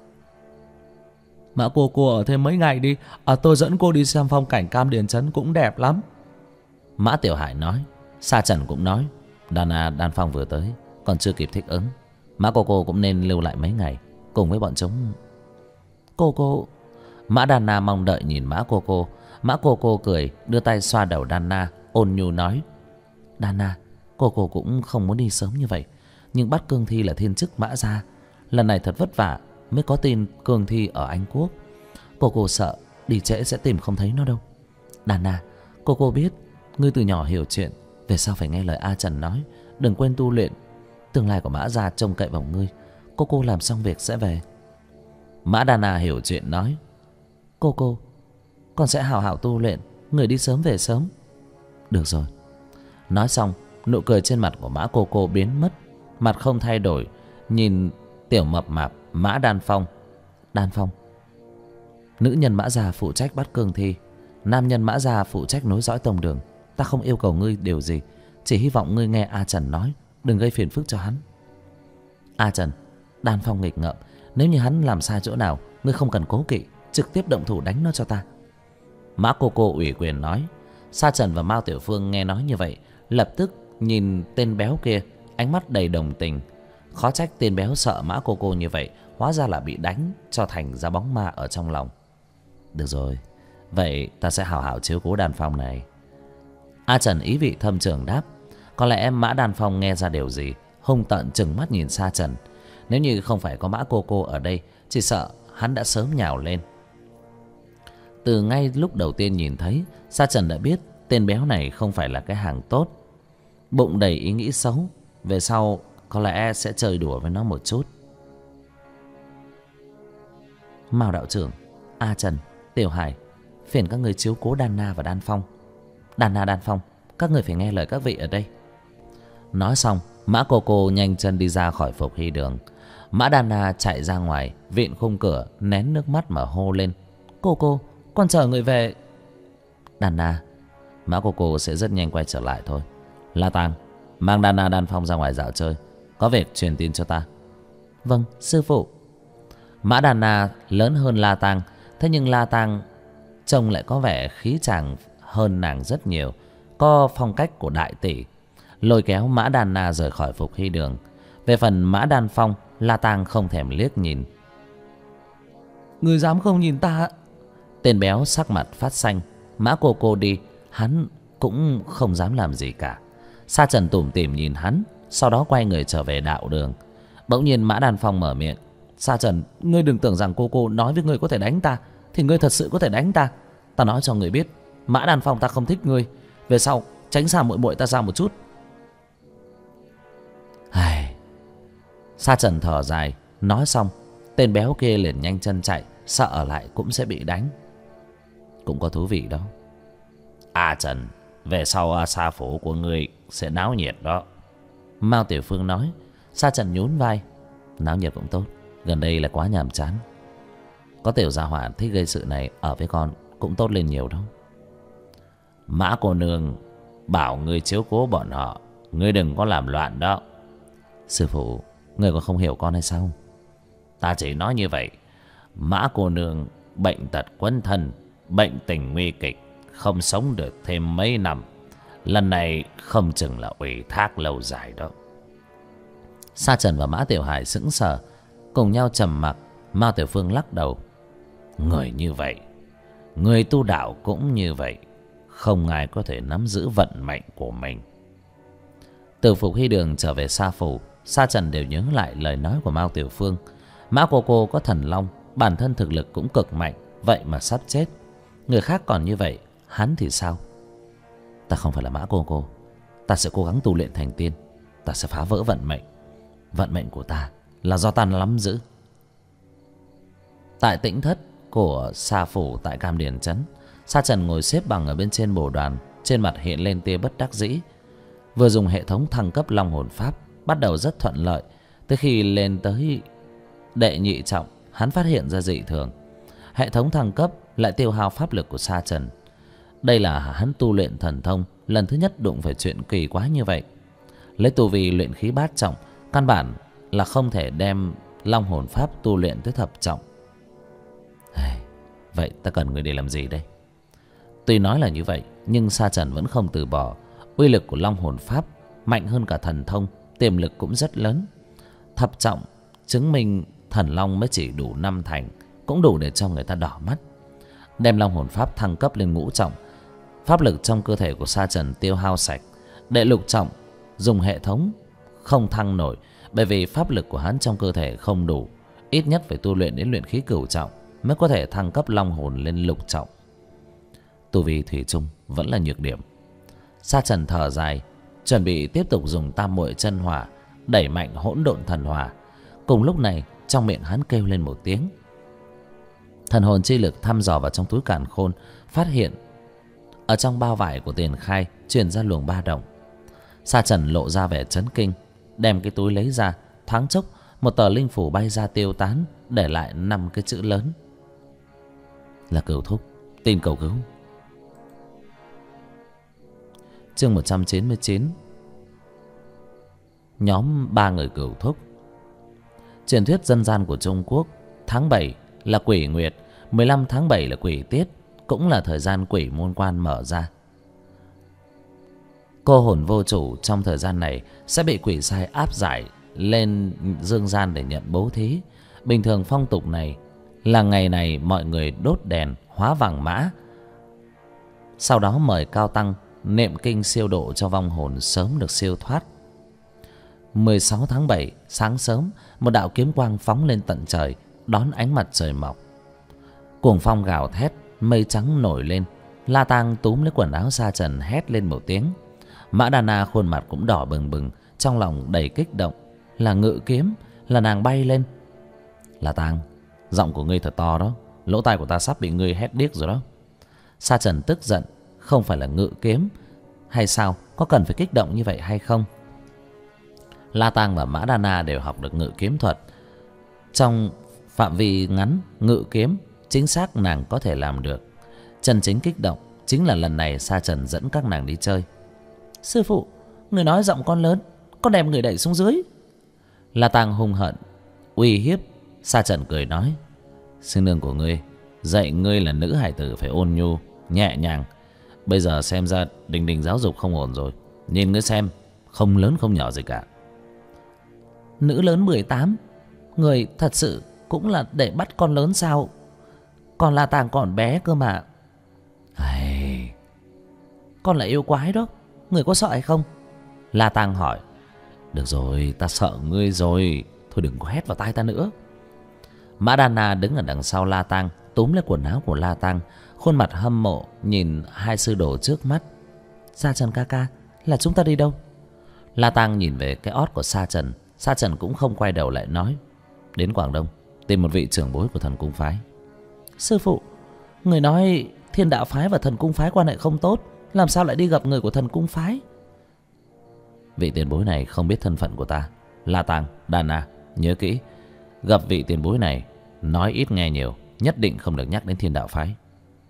Mã Cô Cô ở thêm mấy ngày đi, tôi dẫn cô đi xem phong cảnh Cam Điền Trấn cũng đẹp lắm. Mã Tiểu Hải nói. Sa Trần cũng nói: Đan Phong vừa tới, còn chưa kịp thích ứng, Mã Cô Cô cũng nên lưu lại mấy ngày cùng với bọn chúng. Cô Mã Đan Na mong đợi nhìn Mã Cô Cô. Mã Cô Cô cười, đưa tay xoa đầu Đan Na, ôn nhu nói: Đan Na, cô cũng không muốn đi sớm như vậy, nhưng bắt cương thi là thiên chức Mã gia, lần này thật vất vả mới có tin cương thi ở Anh Quốc. Cô sợ đi trễ sẽ tìm không thấy nó đâu. Đan Na, cô biết ngươi từ nhỏ hiểu chuyện, về sau phải nghe lời Trần nói, đừng quên tu luyện. Tương lai của Mã gia trông cậy vào ngươi. Cô làm xong việc sẽ về. Mã Đan Na hiểu chuyện nói: Cô con sẽ hào hào tu luyện, người đi sớm về sớm. Được rồi. Nói xong, nụ cười trên mặt của Mã Cô biến mất, mặt không thay đổi, nhìn tiểu mập mạp Mã Đan Phong. Đan Phong, nữ nhân Mã gia phụ trách bắt cương thi, nam nhân Mã gia phụ trách nối dõi tông đường. Ta không yêu cầu ngươi điều gì, chỉ hy vọng ngươi nghe Trần nói, đừng gây phiền phức cho hắn. Trần, Đan Phong nghịch ngợm, nếu như hắn làm sai chỗ nào, ngươi không cần cố kỵ, trực tiếp động thủ đánh nó cho ta. Mã Cô ủy quyền nói. Sa Trần và Mao Tiểu Phương nghe nói như vậy, lập tức nhìn tên béo kia, ánh mắt đầy đồng tình. Khó trách tên béo sợ Mã Cô như vậy, hóa ra là bị đánh cho thành ra bóng ma ở trong lòng. Được rồi, vậy ta sẽ hào hào chiếu cố Đan Phong này. Trần ý vị thâm trường đáp. Có lẽ Mã Đan Phong nghe ra điều gì, hung tợn trừng mắt nhìn Sa Trần. Nếu như không phải có Mã Cô ở đây, chỉ sợ hắn đã sớm nhào lên. Từ ngay lúc đầu tiên nhìn thấy, Sa Trần đã biết tên béo này không phải là cái hàng tốt, bụng đầy ý nghĩ xấu. Về sau có lẽ sẽ chơi đùa với nó một chút. Mao đạo trưởng, Trần, Tiểu Hải, phiền các người chiếu cố Đan Na và Đan Phong. Đan Na, Đan Phong, các người phải nghe lời các vị ở đây. Nói xong, Mã Cô nhanh chân đi ra khỏi Phục Hy đường. Mã Đan Na chạy ra ngoài, vịn khung cửa, nén nước mắt mà hô lên: Cô, con chờ người về. Đan Na, Mã Cô sẽ rất nhanh quay trở lại thôi. La Tang, mang Đan Na, Đan Phong ra ngoài dạo chơi, có việc truyền tin cho ta. Vâng, sư phụ. Mã Đan Na lớn hơn La Tang, thế nhưng La Tang trông lại có vẻ khí chàng hơn nàng rất nhiều, có phong cách của đại tỷ. Lôi kéo Mã Đan Na rời khỏi Phục Hy đường. Về phần Mã Đan Phong, La Tang không thèm liếc nhìn. Ngươi dám không nhìn ta? Tên béo sắc mặt phát xanh. Mã Cô đi, hắn cũng không dám làm gì cả. Sa Trần tủm tỉm nhìn hắn, sau đó quay người trở về đạo đường. Bỗng nhiên Mã Đan Phong mở miệng. Sa Trần, ngươi đừng tưởng rằng cô nói với ngươi có thể đánh ta thì ngươi thật sự có thể đánh ta. Ta nói cho ngươi biết, Mã Đan Phong ta không thích ngươi. Về sau tránh xa muội muội ta ra một chút. Sa Trần thở dài. Nói xong, tên béo kia liền nhanh chân chạy, sợ ở lại cũng sẽ bị đánh. Cũng có thú vị đó. Trần, về sau Sa phủ của ngươi sẽ náo nhiệt đó. Mao Tiểu Phương nói. Sa Trần nhún vai. Náo nhiệt cũng tốt, gần đây là quá nhàm chán. Có tiểu gia hỏa thích gây sự này ở với con cũng tốt lên nhiều đó. Mã cô nương bảo ngươi chiếu cố bọn họ, ngươi đừng có làm loạn đó. Sư phụ, ngươi còn không hiểu con hay sao? Ta chỉ nói như vậy. Mã cô nương bệnh tật quấn thân, bệnh tình nguy kịch, không sống được thêm mấy năm. Lần này không chừng là ủy thác lâu dài đó. Sa Trần và Mã Tiểu Hải sững sờ, cùng nhau trầm mặc. Mao Tiểu Phương lắc đầu. Người như vậy, người tu đạo cũng như vậy, không ai có thể nắm giữ vận mệnh của mình. Từ Phục Hy Đường trở về Sa phủ, Sa Trần đều nhớ lại lời nói của Mao Tiểu Phương. Mã cô có thần long, bản thân thực lực cũng cực mạnh, vậy mà sắp chết. Người khác còn như vậy, hắn thì sao? Ta không phải là Mã cô, ta sẽ cố gắng tu luyện thành tiên. Ta sẽ phá vỡ vận mệnh. Vận mệnh của ta là do ta nắm giữ. Tại tĩnh thất của Sa phủ tại Cam Điền trấn, Sa Trần ngồi xếp bằng ở bên trên bồ đoàn, trên mặt hiện lên tia bất đắc dĩ. Vừa dùng hệ thống thăng cấp long hồn pháp, bắt đầu rất thuận lợi. Tới khi lên tới đệ nhị trọng, hắn phát hiện ra dị thường. Hệ thống thăng cấp lại tiêu hao pháp lực của Sa Trần. Đây là hắn tu luyện thần thông lần thứ nhất đụng phải chuyện kỳ quá như vậy. Lấy tu vi luyện khí bát trọng, căn bản là không thể đem long hồn pháp tu luyện tới thập trọng. Vậy ta cần người để làm gì đây? Tuy nói là như vậy, nhưng Sa Trần vẫn không từ bỏ. Uy lực của long hồn pháp mạnh hơn cả thần thông, tiềm lực cũng rất lớn. Thập trọng chứng minh thần long mới chỉ đủ 5 thành, cũng đủ để cho người ta đỏ mắt. Đem long hồn pháp thăng cấp lên ngũ trọng, pháp lực trong cơ thể của Sa Trần tiêu hao sạch. Đệ lục trọng dùng hệ thống không thăng nổi, bởi vì pháp lực của hắn trong cơ thể không đủ, ít nhất phải tu luyện đến luyện khí cửu trọng mới có thể thăng cấp long hồn lên lục trọng. Tu vi thủy chung vẫn là nhược điểm. Sa Trần thở dài, chuẩn bị tiếp tục dùng tam muội chân hỏa đẩy mạnh hỗn độn thần hỏa. Cùng lúc này, trong miệng hắn kêu lên một tiếng. Thần hồn chi lực thăm dò vào trong túi càn khôn, phát hiện ở trong bao vải của Tiền Khai truyền ra luồng ba động. Sa Trần lộ ra vẻ chấn kinh, đem cái túi lấy ra, thoáng chốc một tờ linh phủ bay ra tiêu tán, để lại 5 cái chữ lớn là Cửu Thúc, tin cầu cứu. Chương 199. Nhóm 3 người Cửu Thúc. Truyền thuyết dân gian của Trung Quốc, tháng 7 là quỷ nguyệt, 15 tháng 7 là quỷ tiết, cũng là thời gian quỷ môn quan mở ra. Cô hồn vô chủ trong thời gian này sẽ bị quỷ sai áp giải lên dương gian để nhận bố thí. Bình thường phong tục này là ngày này mọi người đốt đèn hóa vàng mã, sau đó mời cao tăng niệm kinh siêu độ cho vong hồn sớm được siêu thoát. 16 tháng 7 sáng sớm, một đạo kiếm quang phóng lên tận trời, đón ánh mặt trời mọc. Cuồng phong gào thét, mây trắng nổi lên. La Tang túm lấy quần áo Sa Trần hét lên một tiếng. Mã Đa Na khuôn mặt cũng đỏ bừng bừng, trong lòng đầy kích động. Là ngự kiếm, là nàng bay lên. La Tang, giọng của ngươi thật to đó, lỗ tai của ta sắp bị ngươi hét điếc rồi đó. Sa Trần tức giận, không phải là ngự kiếm hay sao, có cần phải kích động như vậy hay không? La Tang và Mã Đa Na đều học được ngự kiếm thuật. Trong phạm vi ngắn ngự kiếm, chính xác nàng có thể làm được. Chân chính kích động chính là lần này Sa Trần dẫn các nàng đi chơi. Sư phụ, người nói giọng con lớn, con đem người đẩy xuống dưới. La Tang hung hận uy hiếp. Sa Trần cười nói, sư nương của ngươi dạy ngươi là nữ hải tử phải ôn nhu nhẹ nhàng. Bây giờ xem ra Đình Đình giáo dục không ổn rồi. Nhìn ngươi xem, không lớn không nhỏ gì cả. Nữ lớn 18, người thật sự cũng là để bắt con lớn sao? Còn La Tang còn bé cơ mà. Con là yêu quái đó, người có sợ hay không? La Tang hỏi. Được rồi, ta sợ ngươi rồi. Thôi đừng có hét vào tai ta nữa. Mã Đan Na đứng ở đằng sau La Tang, túm lấy quần áo của La Tang, khuôn mặt hâm mộ nhìn hai sư đồ trước mắt. Sa Trần ca ca, là chúng ta đi đâu? La Tang nhìn về cái ót của Sa Trần. Sa Trần cũng không quay đầu lại nói, đến Quảng Đông tìm một vị trưởng bối của thần cung phái. Sư phụ, người nói Thiên Đạo phái và thần cung phái quan hệ không tốt, làm sao lại đi gặp người của thần cung phái? Vị tiền bối này không biết thân phận của ta. La Tang, Đan Na, nhớ kỹ, gặp vị tiền bối này nói ít nghe nhiều, nhất định không được nhắc đến Thiên Đạo phái.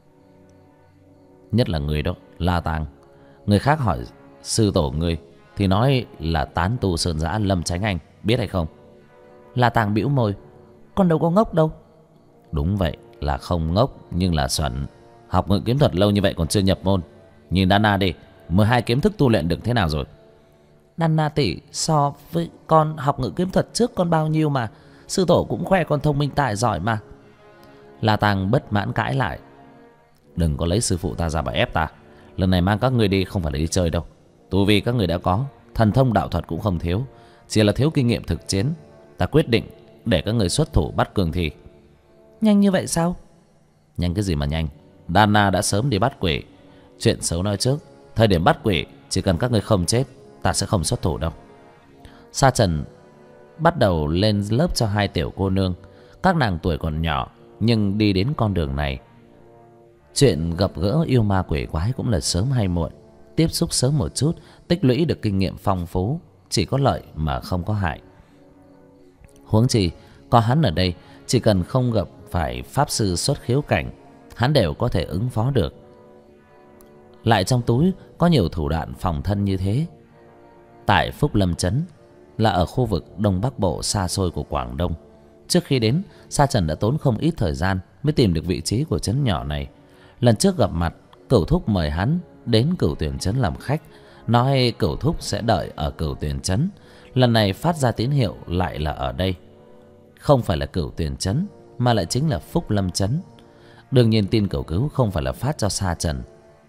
Nhất là người đó, La Tang. Người khác hỏi sư tổ ngươi thì nói là tán tu sơn giã Lâm Chánh Anh, biết hay không? La Tang bĩu môi, con đâu có ngốc đâu. Đúng vậy, là không ngốc nhưng là xuẩn. Học ngự kiếm thuật lâu như vậy còn chưa nhập môn. Nhìn Đan Na đi, 12 kiếm thức tu luyện được thế nào rồi? Đan Na tỷ, so với con học ngự kiếm thuật trước con bao nhiêu mà. Sư tổ cũng khoe con thông minh tài giỏi mà. La Tang bất mãn cãi lại, đừng có lấy sư phụ ta ra mà ép ta. Lần này mang các người đi không phải là đi chơi đâu. Tu vi các người đã có, thần thông đạo thuật cũng không thiếu, chỉ là thiếu kinh nghiệm thực chiến. Ta quyết định để các người xuất thủ bắt cường thi. Nhanh như vậy sao? Nhanh cái gì mà nhanh? Đan Na đã sớm đi bắt quỷ. Chuyện xấu nói trước, thời điểm bắt quỷ chỉ cần các người không chết, ta sẽ không xuất thủ đâu. Sa Trần bắt đầu lên lớp cho hai tiểu cô nương. Các nàng tuổi còn nhỏ nhưng đi đến con đường này, chuyện gặp gỡ yêu ma quỷ quái cũng là sớm hay muộn. Tiếp xúc sớm một chút, tích lũy được kinh nghiệm phong phú, chỉ có lợi mà không có hại. Huống chi có hắn ở đây, chỉ cần không gặp phải pháp sư xuất khiếu cảnh, hắn đều có thể ứng phó được. Lại trong túi có nhiều thủ đoạn phòng thân như thế. Tại Phúc Lâm Trấn là ở khu vực Đông Bắc Bộ xa xôi của Quảng Đông. Trước khi đến, Sa Trần đã tốn không ít thời gian mới tìm được vị trí của trấn nhỏ này. Lần trước gặp mặt, Cửu Thúc mời hắn đến Cửu Tuyền Trấn làm khách, nói Cửu Thúc sẽ đợi ở Cửu Tuyền Trấn. Lần này phát ra tín hiệu lại là ở đây. Không phải là Cửu Tuyền Trấn mà lại chính là Phúc Lâm Trấn. Đương nhiên tin cầu cứu không phải là phát cho Sa Trần.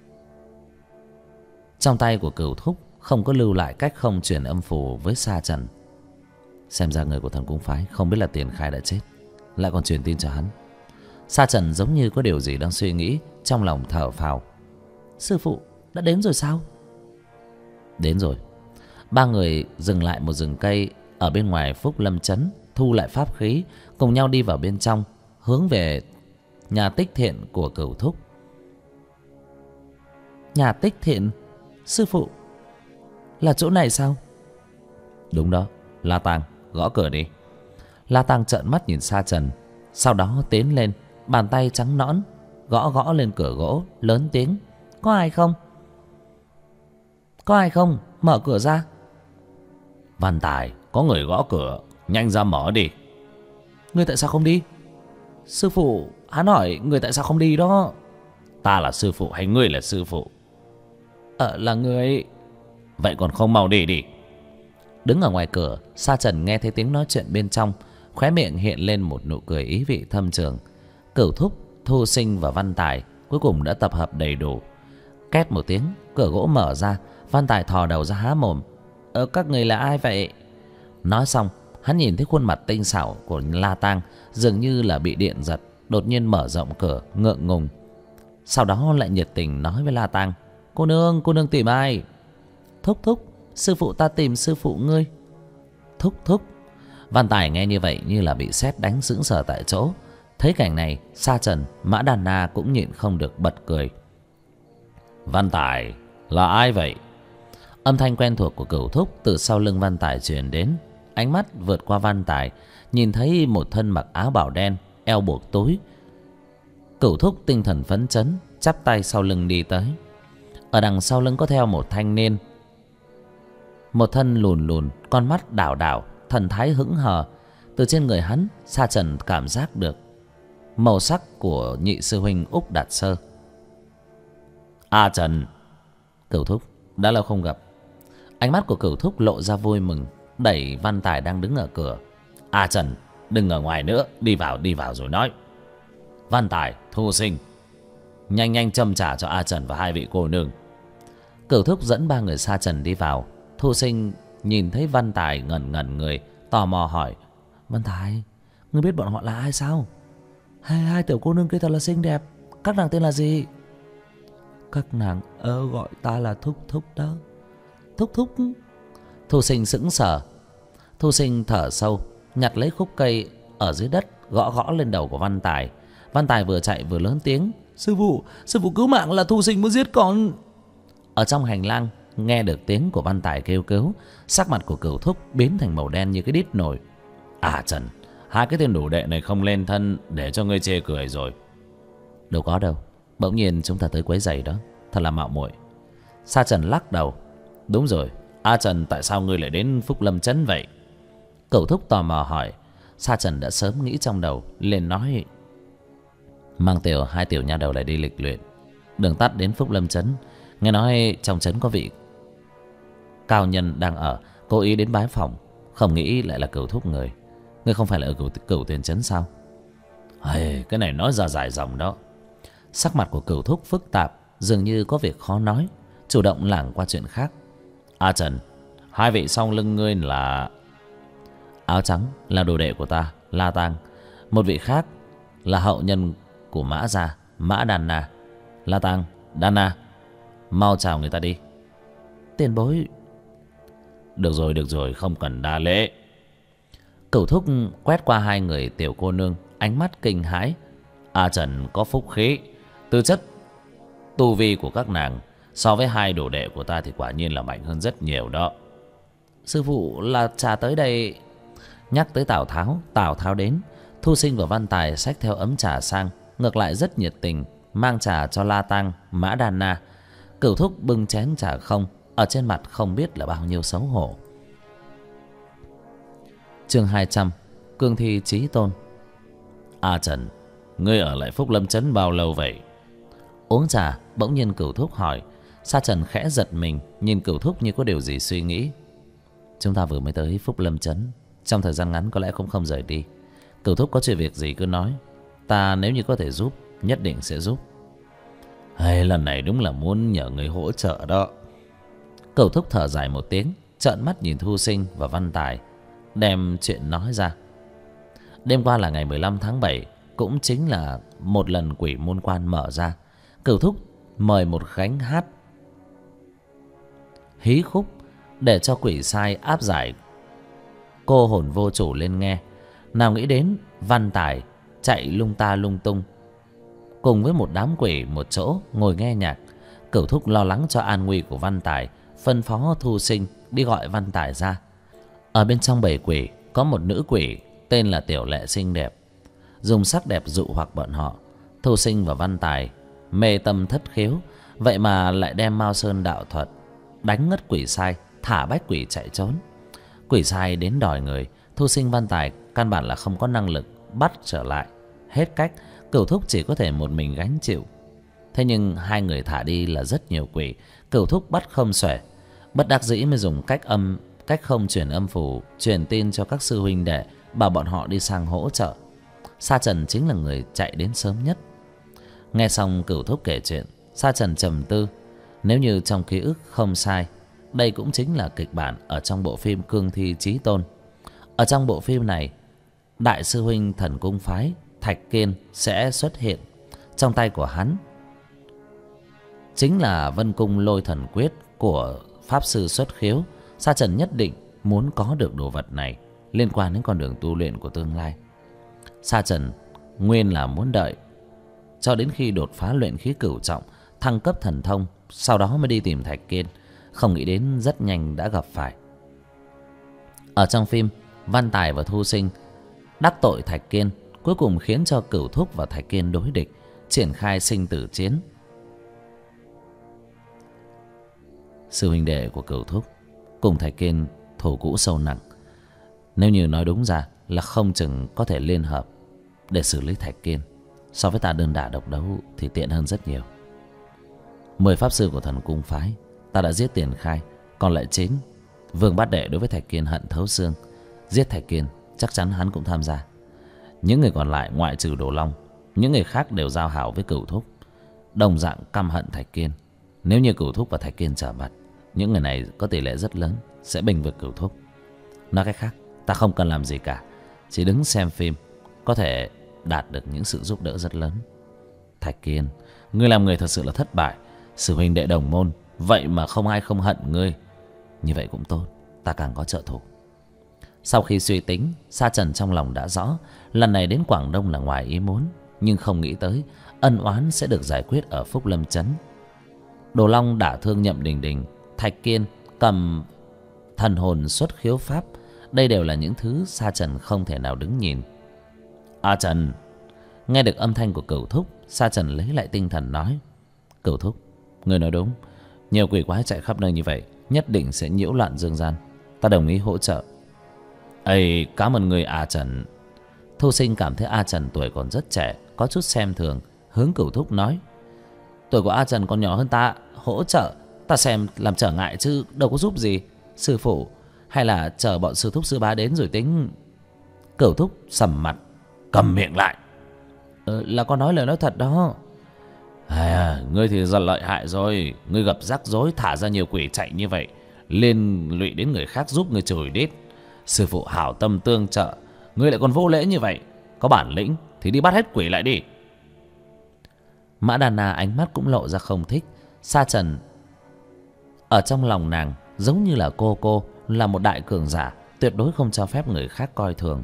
Trong tay của Cửu Thúc không có lưu lại cách không truyền âm phù với Sa Trần. Xem ra người của thần cung phái không biết là Tiền Khai đã chết, lại còn truyền tin cho hắn. Sa Trần giống như có điều gì đang suy nghĩ, trong lòng thở phào. Sư phụ đã đến rồi sao? Đến rồi. Ba người dừng lại một rừng cây ở bên ngoài Phúc Lâm Trấn, thu lại pháp khí, cùng nhau đi vào bên trong, hướng về nhà Tích Thiện của Cửu Thúc. Nhà Tích Thiện? Sư phụ, là chỗ này sao? Đúng đó. La Tang, gõ cửa đi. La Tang trợn mắt nhìn Sa Trần, sau đó tiến lên, bàn tay trắng nõn gõ gõ lên cửa gỗ, lớn tiếng. Có ai không? Có ai không? Mở cửa ra. Văn Tài, có người gõ cửa, nhanh ra mở đi. Ngươi tại sao không đi? Sư phụ, hắn hỏi người tại sao không đi đó. Ta là sư phụ hay ngươi là sư phụ? Là người. Vậy còn không mau đi đi. Đứng ở ngoài cửa, Sa Trần nghe thấy tiếng nói chuyện bên trong, khóe miệng hiện lên một nụ cười ý vị thâm trường. Cửu Thúc, Thu Sinh và Văn Tài cuối cùng đã tập hợp đầy đủ. Két một tiếng, cửa gỗ mở ra. Văn Tài thò đầu ra há mồm. Các người là ai vậy? Nói xong, hắn nhìn thấy khuôn mặt tinh xảo của La Tang dường như là bị điện giật, đột nhiên mở rộng cửa, ngượng ngùng. Sau đó lại nhiệt tình nói với La Tang. Cô nương tìm ai? Thúc thúc, sư phụ ta tìm sư phụ ngươi. Thúc thúc. Văn Tài nghe như vậy như là bị sét đánh, sững sờ tại chỗ. Thấy cảnh này, Sa Trần, Mã Đàn Na cũng nhịn không được bật cười. Văn Tài, là ai vậy? Âm thanh quen thuộc của Cửu Thúc từ sau lưng Văn Tài truyền đến. Ánh mắt vượt qua Văn Tài, nhìn thấy một thân mặc áo bào đen, eo buộc túi. Cửu Thúc tinh thần phấn chấn, chắp tay sau lưng đi tới. Ở đằng sau lưng có theo một thanh niên, một thân lùn lùn, con mắt đảo đảo, thần thái hững hờ. Từ trên người hắn, Sa Trần cảm giác được màu sắc của nhị sư huynh Úc Đạt Sơ. A Trần. Cửu Thúc, đã lâu không gặp. Ánh mắt của Cửu Thúc lộ ra vui mừng, đẩy Văn Tài đang đứng ở cửa. A Trần, đừng ở ngoài nữa, đi vào rồi nói. Văn Tài, Thu Sinh, nhanh nhanh châm trà cho A Trần và hai vị cô nương. Cửu Thúc dẫn ba người Sa Trần đi vào. Thu Sinh nhìn thấy Văn Tài ngẩn người, tò mò hỏi. Văn Tài, ngươi biết bọn họ là ai sao? Hai tiểu cô nương kia thật là xinh đẹp. Các nàng tên là gì? Các nàng gọi ta là Thúc Thúc đó. Thúc Thúc? Thu Sinh sững sờ. Thu Sinh thở sâu, nhặt lấy khúc cây ở dưới đất, gõ gõ lên đầu của Văn Tài. Văn Tài vừa chạy vừa lớn tiếng: sư phụ cứu mạng, là Thu Sinh muốn giết con. Ở trong hành lang nghe được tiếng của Văn Tài kêu cứu, sắc mặt của Cửu Thúc biến thành màu đen như cái đít nồi. À Trần, hai cái tên đồ đệ này không lên thân để cho ngươi chê cười rồi. Đâu có đâu, bỗng nhiên chúng ta tới quấy rầy đó, thật là mạo muội. Sa Trần lắc đầu. Đúng rồi, A Trần, tại sao ngươi lại đến Phúc Lâm Trấn vậy? Cửu Thúc tò mò hỏi. Sa Trần đã sớm nghĩ trong đầu, liền nói: mang hai tiểu nha đầu lại đi lịch luyện. Đường tắt đến Phúc Lâm Trấn, nghe nói trong trấn có vị cao nhân đang ở, cố ý đến bái phỏng, không nghĩ lại là Cửu Thúc người. Ngươi không phải là ở Cửu Tiền Trấn sao? Cái này nói ra dài dòng đó. Sắc mặt của Cửu Thúc phức tạp, dường như có việc khó nói, chủ động lảng qua chuyện khác. A Trần, hai vị sau lưng ngươi là... Áo trắng là đồ đệ của ta, La Tang. Một vị khác là hậu nhân của Mã gia, Mã Đàn Na. La Tang, Đàn Na, mau chào người ta đi. Tiền bối. Được rồi, không cần đa lễ. Cửu Thúc quét qua hai người tiểu cô nương, ánh mắt kinh hãi. A Trần có phúc khí, tư chất tu vi của các nàng so với hai đồ đệ của ta thì quả nhiên là mạnh hơn rất nhiều đó. Sư phụ là trà tới đây. Nhắc tới Tào Tháo đến. Thu Sinh và Văn Tài xách theo ấm trà sang, ngược lại rất nhiệt tình, mang trà cho La Tang, Mã Đàn Na. Cửu Thúc bưng chén trà không, ở trên mặt không biết là bao nhiêu xấu hổ. Chương 200, cương thi chí tôn. A Trần, ngươi ở lại Phúc Lâm Trấn bao lâu vậy? Uống trà, bỗng nhiên Cửu Thúc hỏi. Sa Trần khẽ giật mình, nhìn Cửu Thúc như có điều gì suy nghĩ. Chúng ta vừa mới tới Phúc Lâm Trấn, trong thời gian ngắn có lẽ cũng không rời đi. Cửu Thúc có chuyện việc gì cứ nói, ta nếu như có thể giúp, nhất định sẽ giúp. Lần này đúng là muốn nhờ người hỗ trợ đó. Cửu Thúc thở dài một tiếng, trợn mắt nhìn Thu Sinh và Văn Tài, đem chuyện nói ra. Đêm qua là ngày 15 tháng 7, cũng chính là một lần quỷ môn quan mở ra. Cửu Thúc mời một gánh hát hí khúc để cho quỷ sai áp giải cô hồn vô chủ lên nghe. Nào nghĩ đến Văn Tài chạy lung ta lung tung cùng với một đám quỷ một chỗ ngồi nghe nhạc. Cửu Thúc lo lắng cho an nguy của Văn Tài, phân phó Thu Sinh đi gọi Văn Tài ra. Ở bên trong bầy quỷ có một nữ quỷ tên là Tiểu Lệ xinh đẹp, dùng sắc đẹp dụ hoặc bọn họ. Thu Sinh và Văn Tài mê tâm thất khiếu, vậy mà lại đem Mao Sơn đạo thuật đánh ngất quỷ sai, thả bách quỷ chạy trốn. Quỷ sai đến đòi người, Thu Sinh Văn Tài căn bản là không có năng lực bắt trở lại. Hết cách, Cửu Thúc chỉ có thể một mình gánh chịu. Thế nhưng hai người thả đi là rất nhiều quỷ, Cửu Thúc bắt không xuể. Bất đắc dĩ mới dùng cách không truyền âm phù truyền tin cho các sư huynh đệ, bảo bọn họ đi sang hỗ trợ. Sa Trần chính là người chạy đến sớm nhất. Nghe xong Cửu Thúc kể chuyện, Sa Trần trầm tư. Nếu như trong ký ức không sai, đây cũng chính là kịch bản ở trong bộ phim Cương Thi Chí Tôn. Ở trong bộ phim này, đại sư huynh Thần Cung phái Thạch Kiên sẽ xuất hiện. Trong tay của hắn chính là Vân Cung Lôi Thần Quyết của pháp sư Xuất Khiếu. Sa Trần nhất định muốn có được đồ vật này, liên quan đến con đường tu luyện của tương lai. Sa Trần nguyên là muốn đợi cho đến khi đột phá luyện khí cửu trọng, thăng cấp thần thông, sau đó mới đi tìm Thạch Kiên. Không nghĩ đến rất nhanh đã gặp phải. Ở trong phim, Văn Tài và Thu Sinh đắc tội Thạch Kiên, cuối cùng khiến cho Cửu Thúc và Thạch Kiên đối địch, triển khai sinh tử chiến. Sư huynh đệ của Cửu Thúc cùng Thạch Kiên thù cũ sâu nặng. Nếu như nói đúng ra là không chừng có thể liên hợp để xử lý Thạch Kiên. So với ta đơn đả độc đấu thì tiện hơn rất nhiều. 10 pháp sư của Thần Cung phái ta đã giết tiền khai, còn lại 9. Vương Bát Đệ đối với Thạch Kiên hận thấu xương. Giết Thạch Kiên chắc chắn hắn cũng tham gia. Những người còn lại ngoại trừ Đồ Long, những người khác đều giao hảo với Cửu Thúc, đồng dạng căm hận Thạch Kiên. Nếu như Cửu Thúc và Thạch Kiên trở mặt, những người này có tỷ lệ rất lớn sẽ bênh vực Cửu Thúc. Nói cách khác, ta không cần làm gì cả, chỉ đứng xem phim có thể đạt được những sự giúp đỡ rất lớn. Thạch Kiên, ngươi làm người thật sự là thất bại. Sư huynh đệ đồng môn, vậy mà không ai không hận ngươi. Như vậy cũng tốt, ta càng có trợ thủ. Sau khi suy tính, Sa Trần trong lòng đã rõ, lần này đến Quảng Đông là ngoài ý muốn, nhưng không nghĩ tới ân oán sẽ được giải quyết ở Phúc Lâm Trấn. Đồ Long đả thương Nhậm Đình Đình, Thạch Kiên cầm thần hồn xuất khiếu pháp, đây đều là những thứ Sa Trần không thể nào đứng nhìn. A Trần, nghe được âm thanh của Cửu Thúc, Sa Trần lấy lại tinh thần nói: Cửu Thúc, ngươi nói đúng, nhiều quỷ quái chạy khắp nơi như vậy nhất định sẽ nhiễu loạn dương gian, ta đồng ý hỗ trợ. Ây, cảm ơn người A Trần. Thu Sinh cảm thấy A Trần tuổi còn rất trẻ, có chút xem thường, hướng Cửu Thúc nói: Tuổi của A Trần còn nhỏ hơn ta, hỗ trợ ta xem làm trở ngại chứ đâu có giúp gì. Sư phụ, hay là chờ bọn sư thúc sư bá đến rồi tính. Cửu Thúc sầm mặt: Cầm miệng lại. Là con nói lời nói thật đó. Ngươi thì rất lợi hại rồi. Ngươi gặp rắc rối thả ra nhiều quỷ chạy như vậy, liên lụy đến người khác giúp ngươi chửi đít. Sư phụ hảo tâm tương trợ, ngươi lại còn vô lễ như vậy. Có bản lĩnh thì đi bắt hết quỷ lại đi. Mã Đà Na ánh mắt cũng lộ ra không thích. Sa Trần ở trong lòng nàng giống như là cô là một đại cường giả, tuyệt đối không cho phép người khác coi thường.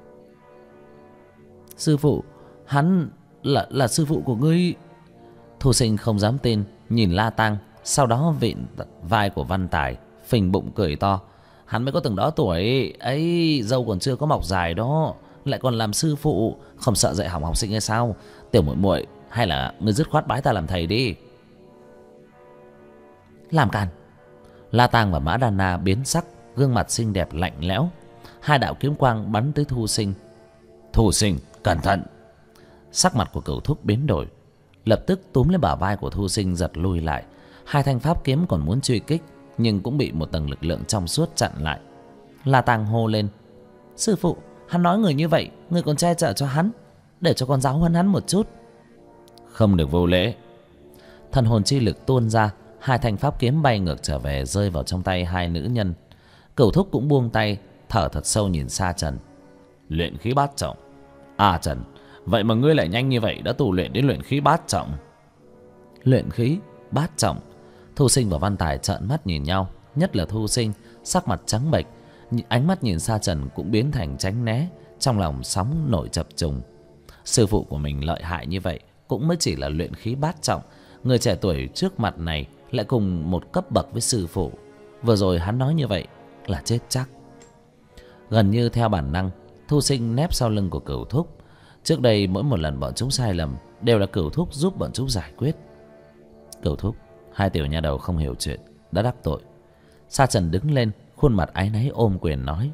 Sư phụ, hắn là sư phụ của ngươi. Thu Sinh không dám tin, nhìn La Tang, sau đó vịn vai của Văn Tài, phình bụng cười to. Hắn mới có từng đó tuổi ấy, râu còn chưa có mọc dài đó, lại còn làm sư phụ, không sợ dạy hỏng học sinh hay sao? Tiểu muội muội, hay là ngươi dứt khoát bái ta làm thầy đi. Làm càn. La Tang và Mã Đà Na biến sắc, gương mặt xinh đẹp lạnh lẽo. Hai đạo kiếm quang bắn tới Thu Sinh. Thu Sinh, cẩn thận. Sắc mặt của Cửu Thúc biến đổi, lập tức túm lấy bả vai của Thu Sinh giật lui lại. Hai thanh pháp kiếm còn muốn truy kích, nhưng cũng bị một tầng lực lượng trong suốt chặn lại. La Tang hô lên: Sư phụ, hắn nói người như vậy, người còn che chở cho hắn, để cho con giáo huấn hắn một chút. Không được vô lễ. Thần hồn chi lực tuôn ra, hai thanh pháp kiếm bay ngược trở về, rơi vào trong tay hai nữ nhân. Cửu Thúc cũng buông tay, thở thật sâu nhìn Sa Trần. Luyện khí bát trọng. À Trần, vậy mà ngươi lại nhanh như vậy đã tu luyện đến luyện khí bát trọng. Luyện khí bát trọng. Thu Sinh và Văn Tài trợn mắt nhìn nhau, nhất là Thu Sinh sắc mặt trắng bệch, ánh mắt nhìn Sa Trần cũng biến thành tránh né, trong lòng sóng nổi chập trùng. Sư phụ của mình lợi hại như vậy cũng mới chỉ là luyện khí bát trọng, người trẻ tuổi trước mặt này lại cùng một cấp bậc với sư phụ. Vừa rồi hắn nói như vậy là chết chắc. Gần như theo bản năng, Thu Sinh nép sau lưng của Cửu Thúc. Trước đây mỗi một lần bọn chúng sai lầm đều là Cửu Thúc giúp bọn chúng giải quyết. Cửu Thúc, hai tiểu nha đầu không hiểu chuyện, đã đắc tội. Sa Trần đứng lên, khuôn mặt áy náy ôm quyền nói.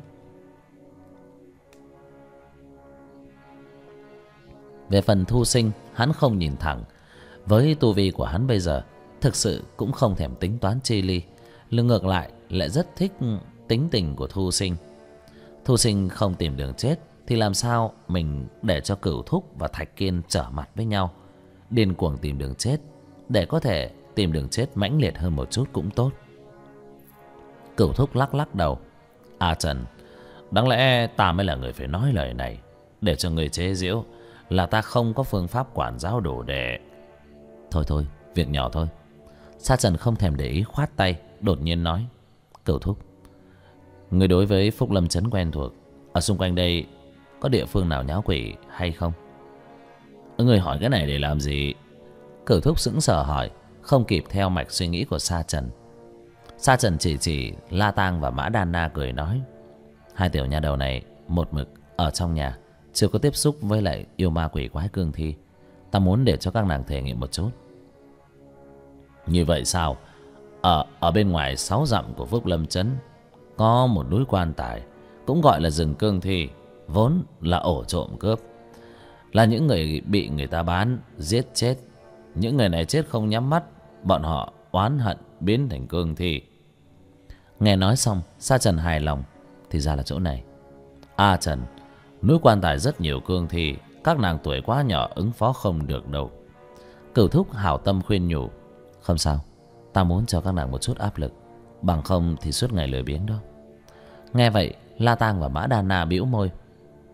Về phần Thu Sinh, hắn không nhìn thẳng. Với tu vi của hắn bây giờ, thực sự cũng không thèm tính toán chi ly. Nhưng ngược lại rất thích tính tình của Thu Sinh. Thu Sinh không tìm đường chết thì làm sao mình để cho Cửu Thúc và Thạch Kiên trở mặt với nhau. Điên cuồng tìm đường chết, để có thể tìm đường chết mãnh liệt hơn một chút cũng tốt. Cửu Thúc lắc lắc đầu. À Trần, đáng lẽ ta mới là người phải nói lời này, để cho người chế giễu là ta không có phương pháp quản giáo đủ để... Thôi, việc nhỏ thôi. Sa Trần không thèm để ý, khoát tay, đột nhiên nói. Cửu Thúc, người đối với Phúc Lâm Trấn quen thuộc, ở xung quanh đây có địa phương nào nháo quỷ hay không? Người hỏi cái này để làm gì? Cửu Thúc sững sờ hỏi, không kịp theo mạch suy nghĩ của Sa Trần. Sa Trần chỉ La Tang và Mã Đà Na cười nói. Hai tiểu nha đầu này một mực ở trong nhà, chưa có tiếp xúc với lại yêu ma quỷ quái cương thi. Ta muốn để cho các nàng thể nghiệm một chút. Như vậy sao? Ở bên ngoài 6 dặm của Phúc Lâm Trấn có một núi quan tài, cũng gọi là rừng cương thi, vốn là ổ trộm cướp, là những người bị người ta bán, giết chết. Những người này chết không nhắm mắt, bọn họ oán hận biến thành cương thi. Nghe nói xong, Sa Trần hài lòng. Thì ra là chỗ này. À Trần, núi quan tài rất nhiều cương thi, các nàng tuổi quá nhỏ ứng phó không được đâu. Cửu Thúc hảo tâm khuyên nhủ. Không sao, ta muốn cho các nàng một chút áp lực, bằng không thì suốt ngày lười biếng đó. Nghe vậy, La Tang và Mã Đà Na bĩu môi.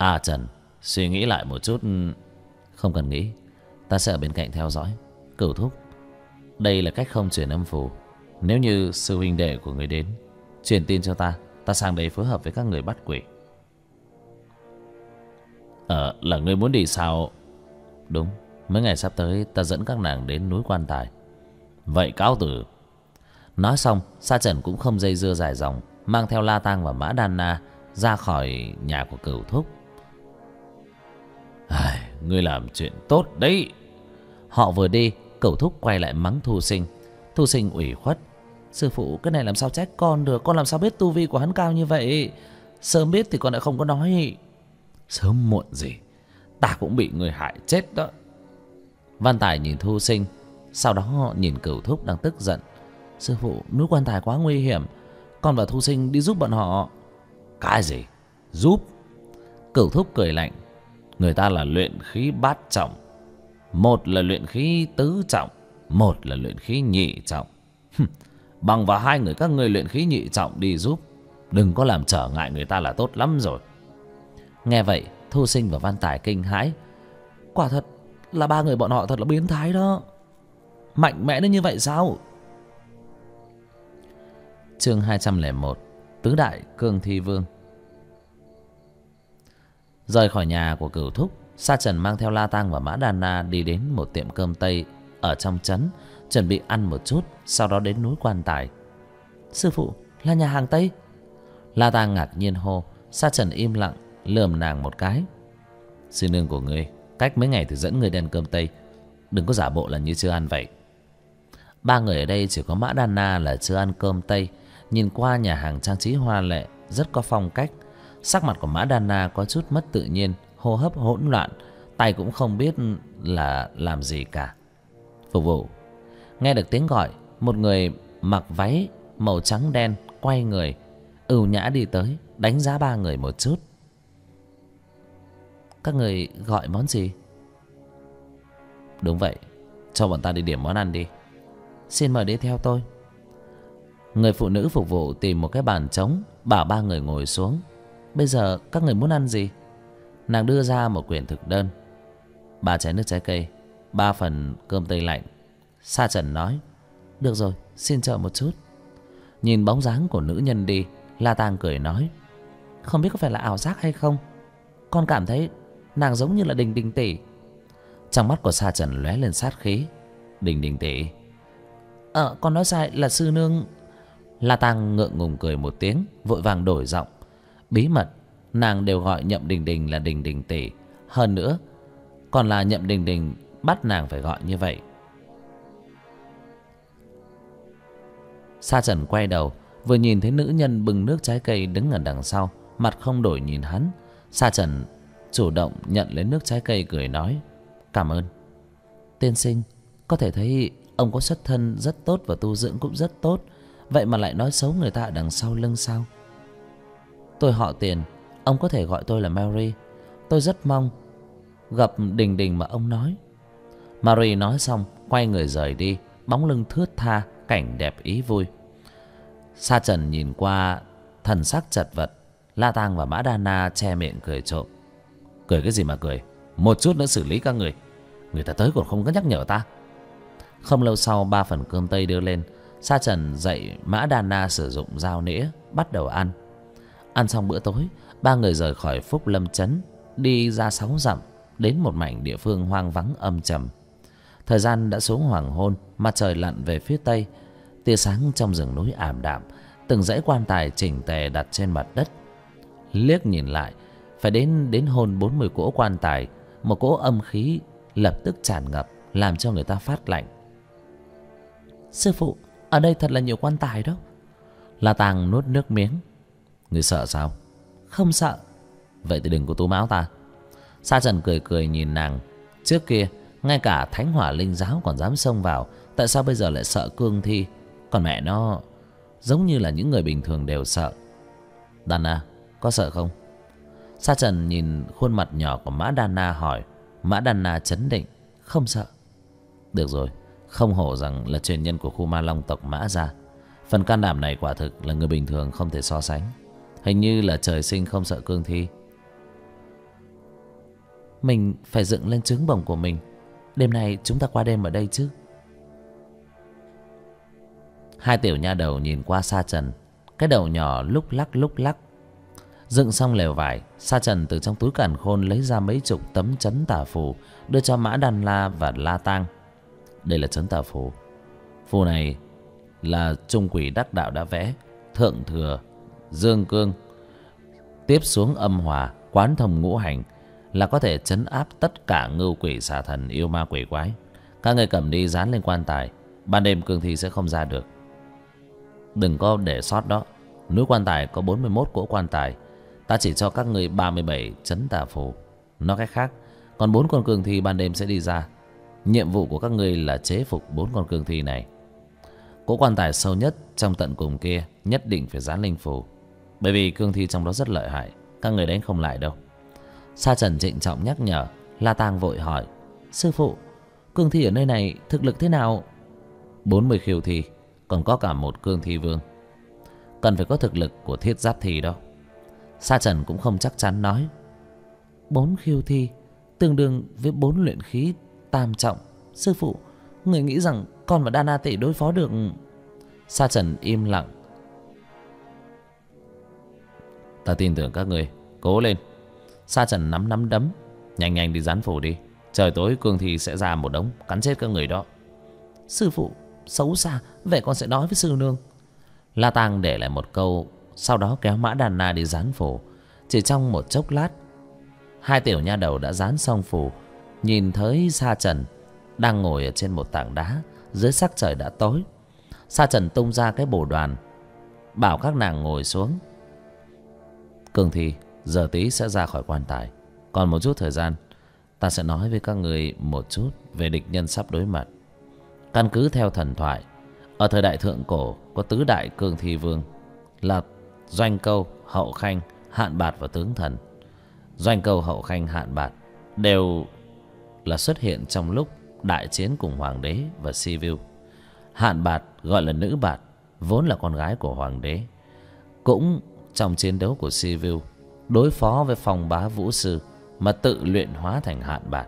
À Trần, suy nghĩ lại một chút. Không cần nghĩ, ta sẽ ở bên cạnh theo dõi. Cửu thúc, đây là cách không truyền âm phù. Nếu như sư huynh đệ của người đến, truyền tin cho ta, ta sang đấy phối hợp với các người bắt quỷ. Là ngươi muốn đi sao? Đúng, mấy ngày sắp tới ta dẫn các nàng đến núi Quan Tài. Vậy cáo từ. Nói xong, Sa Trần cũng không dây dưa dài dòng, mang theo La Tang và Mã Đan Na ra khỏi nhà của Cửu thúc. Ngươi làm chuyện tốt đấy. Họ vừa đi, Cửu thúc quay lại mắng Thu Sinh. Thu Sinh ủy khuất. Sư phụ, cái này làm sao trách con được? Con làm sao biết tu vi của hắn cao như vậy? Sớm biết thì con đã không có nói. Sớm muộn gì ta cũng bị người hại chết đó. Văn Tài nhìn Thu Sinh, sau đó nhìn Cửu thúc đang tức giận. Sư phụ, núi Quan Tài quá nguy hiểm, con và Thu Sinh đi giúp bọn họ. Cái gì giúp? Cửu thúc cười lạnh. Người ta là luyện khí bát trọng, một là luyện khí tứ trọng, một là luyện khí nhị trọng. Bằng vào hai người các ngươi luyện khí nhị trọng đi giúp, đừng có làm trở ngại người ta là tốt lắm rồi. Nghe vậy, Thu Sinh và Văn Tài kinh hãi. Quả thật là ba người bọn họ thật là biến thái đó. Mạnh mẽ đến như vậy sao? Chương 201, Tứ Đại Cương Thi Vương. Rời khỏi nhà của Cửu thúc, Sa Trần mang theo La Tang và Mã Đan Na đi đến một tiệm cơm Tây ở trong trấn, chuẩn bị ăn một chút, sau đó đến núi Quan Tài. Sư phụ, là nhà hàng Tây? La Tang ngạc nhiên hô. Sa Trần im lặng lườm nàng một cái. Sư nương của ngươi cách mấy ngày thì dẫn ngươi đi ăn cơm Tây, đừng có giả bộ là như chưa ăn vậy. Ba người ở đây chỉ có Mã Đan Na là chưa ăn cơm Tây. Nhìn qua nhà hàng trang trí hoa lệ, rất có phong cách. Sắc mặt của Mã Đan Na có chút mất tự nhiên, hô hấp hỗn loạn, tay cũng không biết là làm gì cả. Phục vụ. Nghe được tiếng gọi, một người mặc váy màu trắng đen quay người, ưu nhã đi tới, đánh giá ba người một chút. Các người gọi món gì? Đúng vậy, cho bọn ta đi điểm món ăn đi. Xin mời đi theo tôi. Người phụ nữ phục vụ tìm một cái bàn trống, bảo ba người ngồi xuống. Bây giờ các người muốn ăn gì? Nàng đưa ra một quyển thực đơn. 3 chén nước trái cây, 3 phần cơm tây lạnh. Sa Trần nói. Được rồi, xin chờ một chút. Nhìn bóng dáng của nữ nhân đi, La Tang cười nói. Không biết có phải là ảo giác hay không, con cảm thấy nàng giống như là Đình Đình tỷ. Trong mắt của Sa Trần lóe lên sát khí. Đình Đình tỷ? Con nói sai, là sư nương. La Tang ngượng ngùng cười một tiếng, vội vàng đổi giọng. Bí mật nàng đều gọi Nhậm Đình Đình là Đình Đình tỷ. Hơn nữa còn là Nhậm Đình Đình bắt nàng phải gọi như vậy. Sa Trần quay đầu, vừa nhìn thấy nữ nhân bưng nước trái cây đứng ở đằng sau, mặt không đổi nhìn hắn. Sa Trần chủ động nhận lấy nước trái cây, cười nói. Cảm ơn. Tiên sinh, có thể thấy ông có xuất thân rất tốt và tu dưỡng cũng rất tốt, vậy mà lại nói xấu người ta ở đằng sau lưng sao? Tôi họ Tiền, ông có thể gọi tôi là Mary. Tôi rất mong gặp Đình Đình mà ông nói. Mary nói xong quay người rời đi, bóng lưng thướt tha, cảnh đẹp ý vui. Sa Trần nhìn qua thần sắc chật vật. La Tang và Mã Đan Na che miệng cười trộm. Cười cái gì mà cười, một chút nữa xử lý các người. Người ta tới còn không có nhắc nhở ta. Không lâu sau, 3 phần cơm tây đưa lên. Sa Trần dạy Mã Đan Na sử dụng dao nĩa, bắt đầu ăn. Ăn xong bữa tối, ba người rời khỏi Phúc Lâm trấn, đi ra 6 dặm, đến một mảnh địa phương hoang vắng âm trầm. Thời gian đã xuống hoàng hôn, mặt trời lặn về phía tây. Tia sáng trong rừng núi ảm đạm, từng dãy quan tài chỉnh tề đặt trên mặt đất. Liếc nhìn lại, phải đến hơn 40 cỗ quan tài. Một cỗ âm khí lập tức tràn ngập, làm cho người ta phát lạnh. Sư phụ, ở đây thật là nhiều quan tài đó. La Tang nuốt nước miếng. Người sợ sao? Không sợ. Vậy thì đừng có tú máu ta. Sa Trần cười cười nhìn nàng. Trước kia ngay cả Thánh Hỏa Linh Giáo còn dám xông vào, tại sao bây giờ lại sợ cương thi? Còn mẹ nó, giống như là những người bình thường đều sợ. Đan Na, có sợ không? Sa Trần nhìn khuôn mặt nhỏ của Mã Đan Na hỏi. Mã Đan Na trấn định. Không sợ. Được rồi, không hổ rằng là truyền nhân của khu Ma Long tộc Mã gia. Phần can đảm này quả thực là người bình thường không thể so sánh. Hình như là trời sinh không sợ cương thi. Mình phải dựng lên trứng bồng của mình. Đêm nay chúng ta qua đêm ở đây chứ? Hai tiểu nha đầu nhìn qua Sa Trần, cái đầu nhỏ lúc lắc lúc lắc. Dựng xong lều vải, Sa Trần từ trong túi càn khôn lấy ra mấy chục tấm trấn tà phù, đưa cho Mã Đan La và La Tang. Đây là trấn tà phù. Phù này là trung quỷ đắc đạo đã vẽ, thượng thừa dương cương, tiếp xuống âm hòa, quán thông ngũ hành, là có thể trấn áp tất cả ngưu quỷ xà thần yêu ma quỷ quái. Các người cầm đi dán lên quan tài, ban đêm cương thi sẽ không ra được. Đừng có để sót đó. Núi quan tài có 41 cỗ quan tài, ta chỉ cho các người 37 trấn tà phù. Nói cách khác, còn 4 con cương thi ban đêm sẽ đi ra. Nhiệm vụ của các ngươi là chế phục 4 con cương thi này. Cỗ quan tài sâu nhất trong tận cùng kia nhất định phải dán linh phù, bởi vì cương thi trong đó rất lợi hại, các người đánh không lại đâu. Sa Trần trịnh trọng nhắc nhở. La Tang vội hỏi: sư phụ, cương thi ở nơi này thực lực thế nào? 40 khiêu thi, còn có cả một cương thi vương. Cần phải có thực lực của thiết giáp thi đó. Sa Trần cũng không chắc chắn nói: 4 khiêu thi tương đương với 4 luyện khí tam trọng. Sư phụ, người nghĩ rằng con và Đana tỷ đối phó được? Sa Trần im lặng. Ta tin tưởng các người, cố lên. Sa Trần nắm nắm đấm. Nhanh nhanh đi dán phù đi, trời tối cương thi sẽ ra một đống cắn chết các người đó. Sư phụ xấu xa, vậy con sẽ nói với sư nương. La Tang để lại một câu, sau đó kéo Mã Đàn Na đi dán phù. Chỉ trong một chốc lát, hai tiểu nha đầu đã dán xong phù. Nhìn thấy Sa Trần đang ngồi ở trên một tảng đá, dưới sắc trời đã tối. Sa Trần tung ra cái bồ đoàn, bảo các nàng ngồi xuống. Cương thi giờ tí sẽ ra khỏi quan tài. Còn một chút thời gian, ta sẽ nói với các người một chút về địch nhân sắp đối mặt. Căn cứ theo thần thoại, ở thời đại thượng cổ có tứ đại cương thi vương là Doanh Câu, Hậu Khanh, Hạn Bạt và Tướng Thần. Doanh Câu, Hậu Khanh, Hạn Bạt đều là xuất hiện trong lúc đại chiến cùng hoàng đế và Sivu. Hạn Bạt gọi là Nữ Bạt, vốn là con gái của hoàng đế, cũng trong chiến đấu của Sivu đối phó với Phong Bá Vũ Sư mà tự luyện hóa thành Hạn Bạt.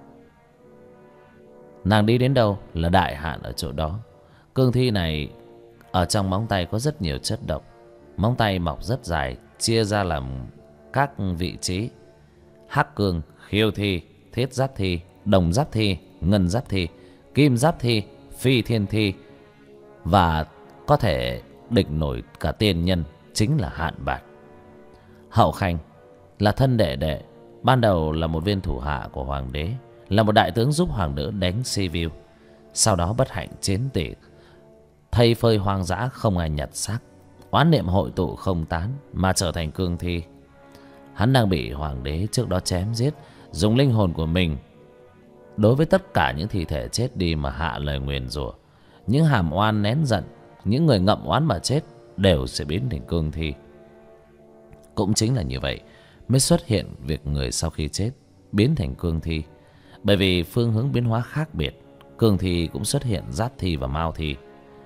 Nàng đi đến đâu là đại hạn ở chỗ đó. Cương thi này ở trong móng tay có rất nhiều chất độc. Móng tay mọc rất dài, chia ra làm các vị trí: hắc cương, khiêu thi, thiết giáp thi, đồng giáp thi, ngân giáp thi, kim giáp thi, phi thiên thi, và có thể địch nổi cả tiên nhân, chính là Hạn Bạt. Hậu Khanh là thân đệ đệ, ban đầu là một viên thủ hạ của hoàng đế, là một đại tướng giúp hoàng đế đánh Sivu. Sau đó bất hạnh chiến tử, thây phơi hoang dã không ai nhặt xác, oán niệm hội tụ không tán mà trở thành cương thi. Hắn đang bị hoàng đế trước đó chém giết, dùng linh hồn của mình đối với tất cả những thi thể chết đi mà hạ lời nguyền rủa. Những hàm oan nén giận, những người ngậm oán mà chết đều sẽ biến thành cương thi. Cũng chính là như vậy mới xuất hiện việc người sau khi chết biến thành cương thi. Bởi vì phương hướng biến hóa khác biệt, cương thi cũng xuất hiện giáp thi và mao thi.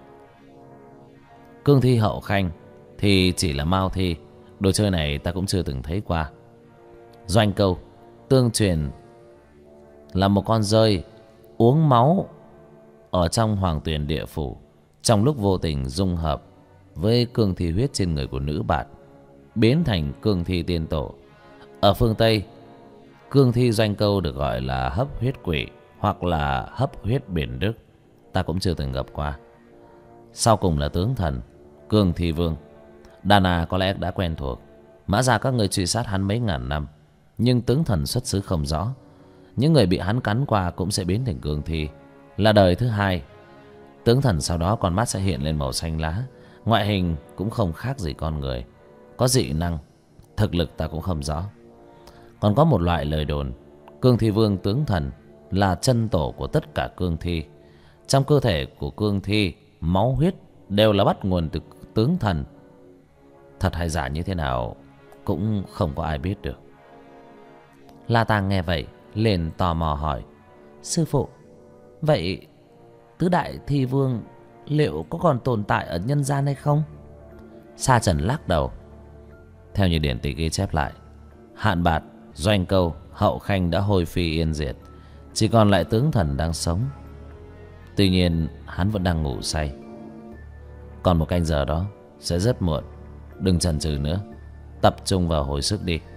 Cương thi Hậu Khanh thì chỉ là mao thi. Đồ chơi này ta cũng chưa từng thấy qua. Doanh Câu tương truyền là một con rơi uống máu ở trong hoàng tuyền địa phủ, trong lúc vô tình dung hợp với cương thi huyết trên người của Nữ Bạt, biến thành cương thi tiên tổ. Ở phương Tây, cương thi Doanh Câu được gọi là hấp huyết quỷ hoặc là hấp huyết biển Đức. Ta cũng chưa từng gặp qua. Sau cùng là Tướng Thần, cương thi vương. Dana có lẽ đã quen thuộc. Mã ra các người truy sát hắn mấy ngàn năm, nhưng Tướng Thần xuất xứ không rõ. Những người bị hắn cắn qua cũng sẽ biến thành cương thi, là đời thứ hai. Tướng Thần sau đó con mắt sẽ hiện lên màu xanh lá, ngoại hình cũng không khác gì con người, có dị năng, thực lực ta cũng không rõ. Còn có một loại lời đồn, cương thi vương Tướng Thần là chân tổ của tất cả cương thi. Trong cơ thể của cương thi, máu huyết đều là bắt nguồn từ Tướng Thần. Thật hay giả như thế nào cũng không có ai biết được. La Tang nghe vậy liền tò mò hỏi: sư phụ, vậy tứ đại thi vương liệu có còn tồn tại ở nhân gian hay không? Sa Trần lắc đầu. Theo như điển tịch ghi chép lại, Hạn Bạt, Doanh Câu, Hậu Khanh đã hôi phi yên diệt, chỉ còn lại tướng thần đang sống. Tuy nhiên hắn vẫn đang ngủ say. Còn 1 canh giờ đó sẽ rất muộn. Đừng chần chừ nữa, tập trung vào hồi sức đi.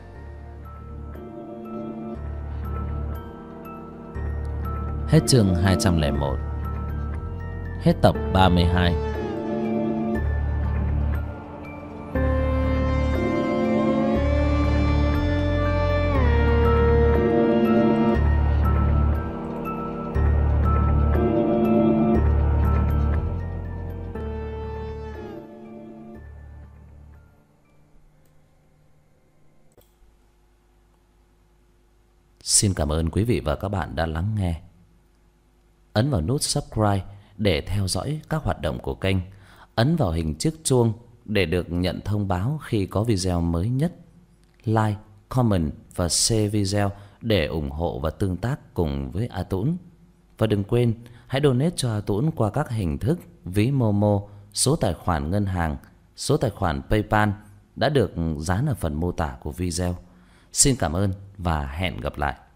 Hết chương 201. Hết tập 32. Xin cảm ơn quý vị và các bạn đã lắng nghe. Ấn vào nút subscribe để theo dõi các hoạt động của kênh. Ấn vào hình chiếc chuông để được nhận thông báo khi có video mới nhất. Like, comment và share video để ủng hộ và tương tác cùng với A Tũng. Và đừng quên hãy donate cho A Tũng qua các hình thức ví Momo, số tài khoản ngân hàng, số tài khoản PayPal đã được dán ở phần mô tả của video. Xin cảm ơn và hẹn gặp lại.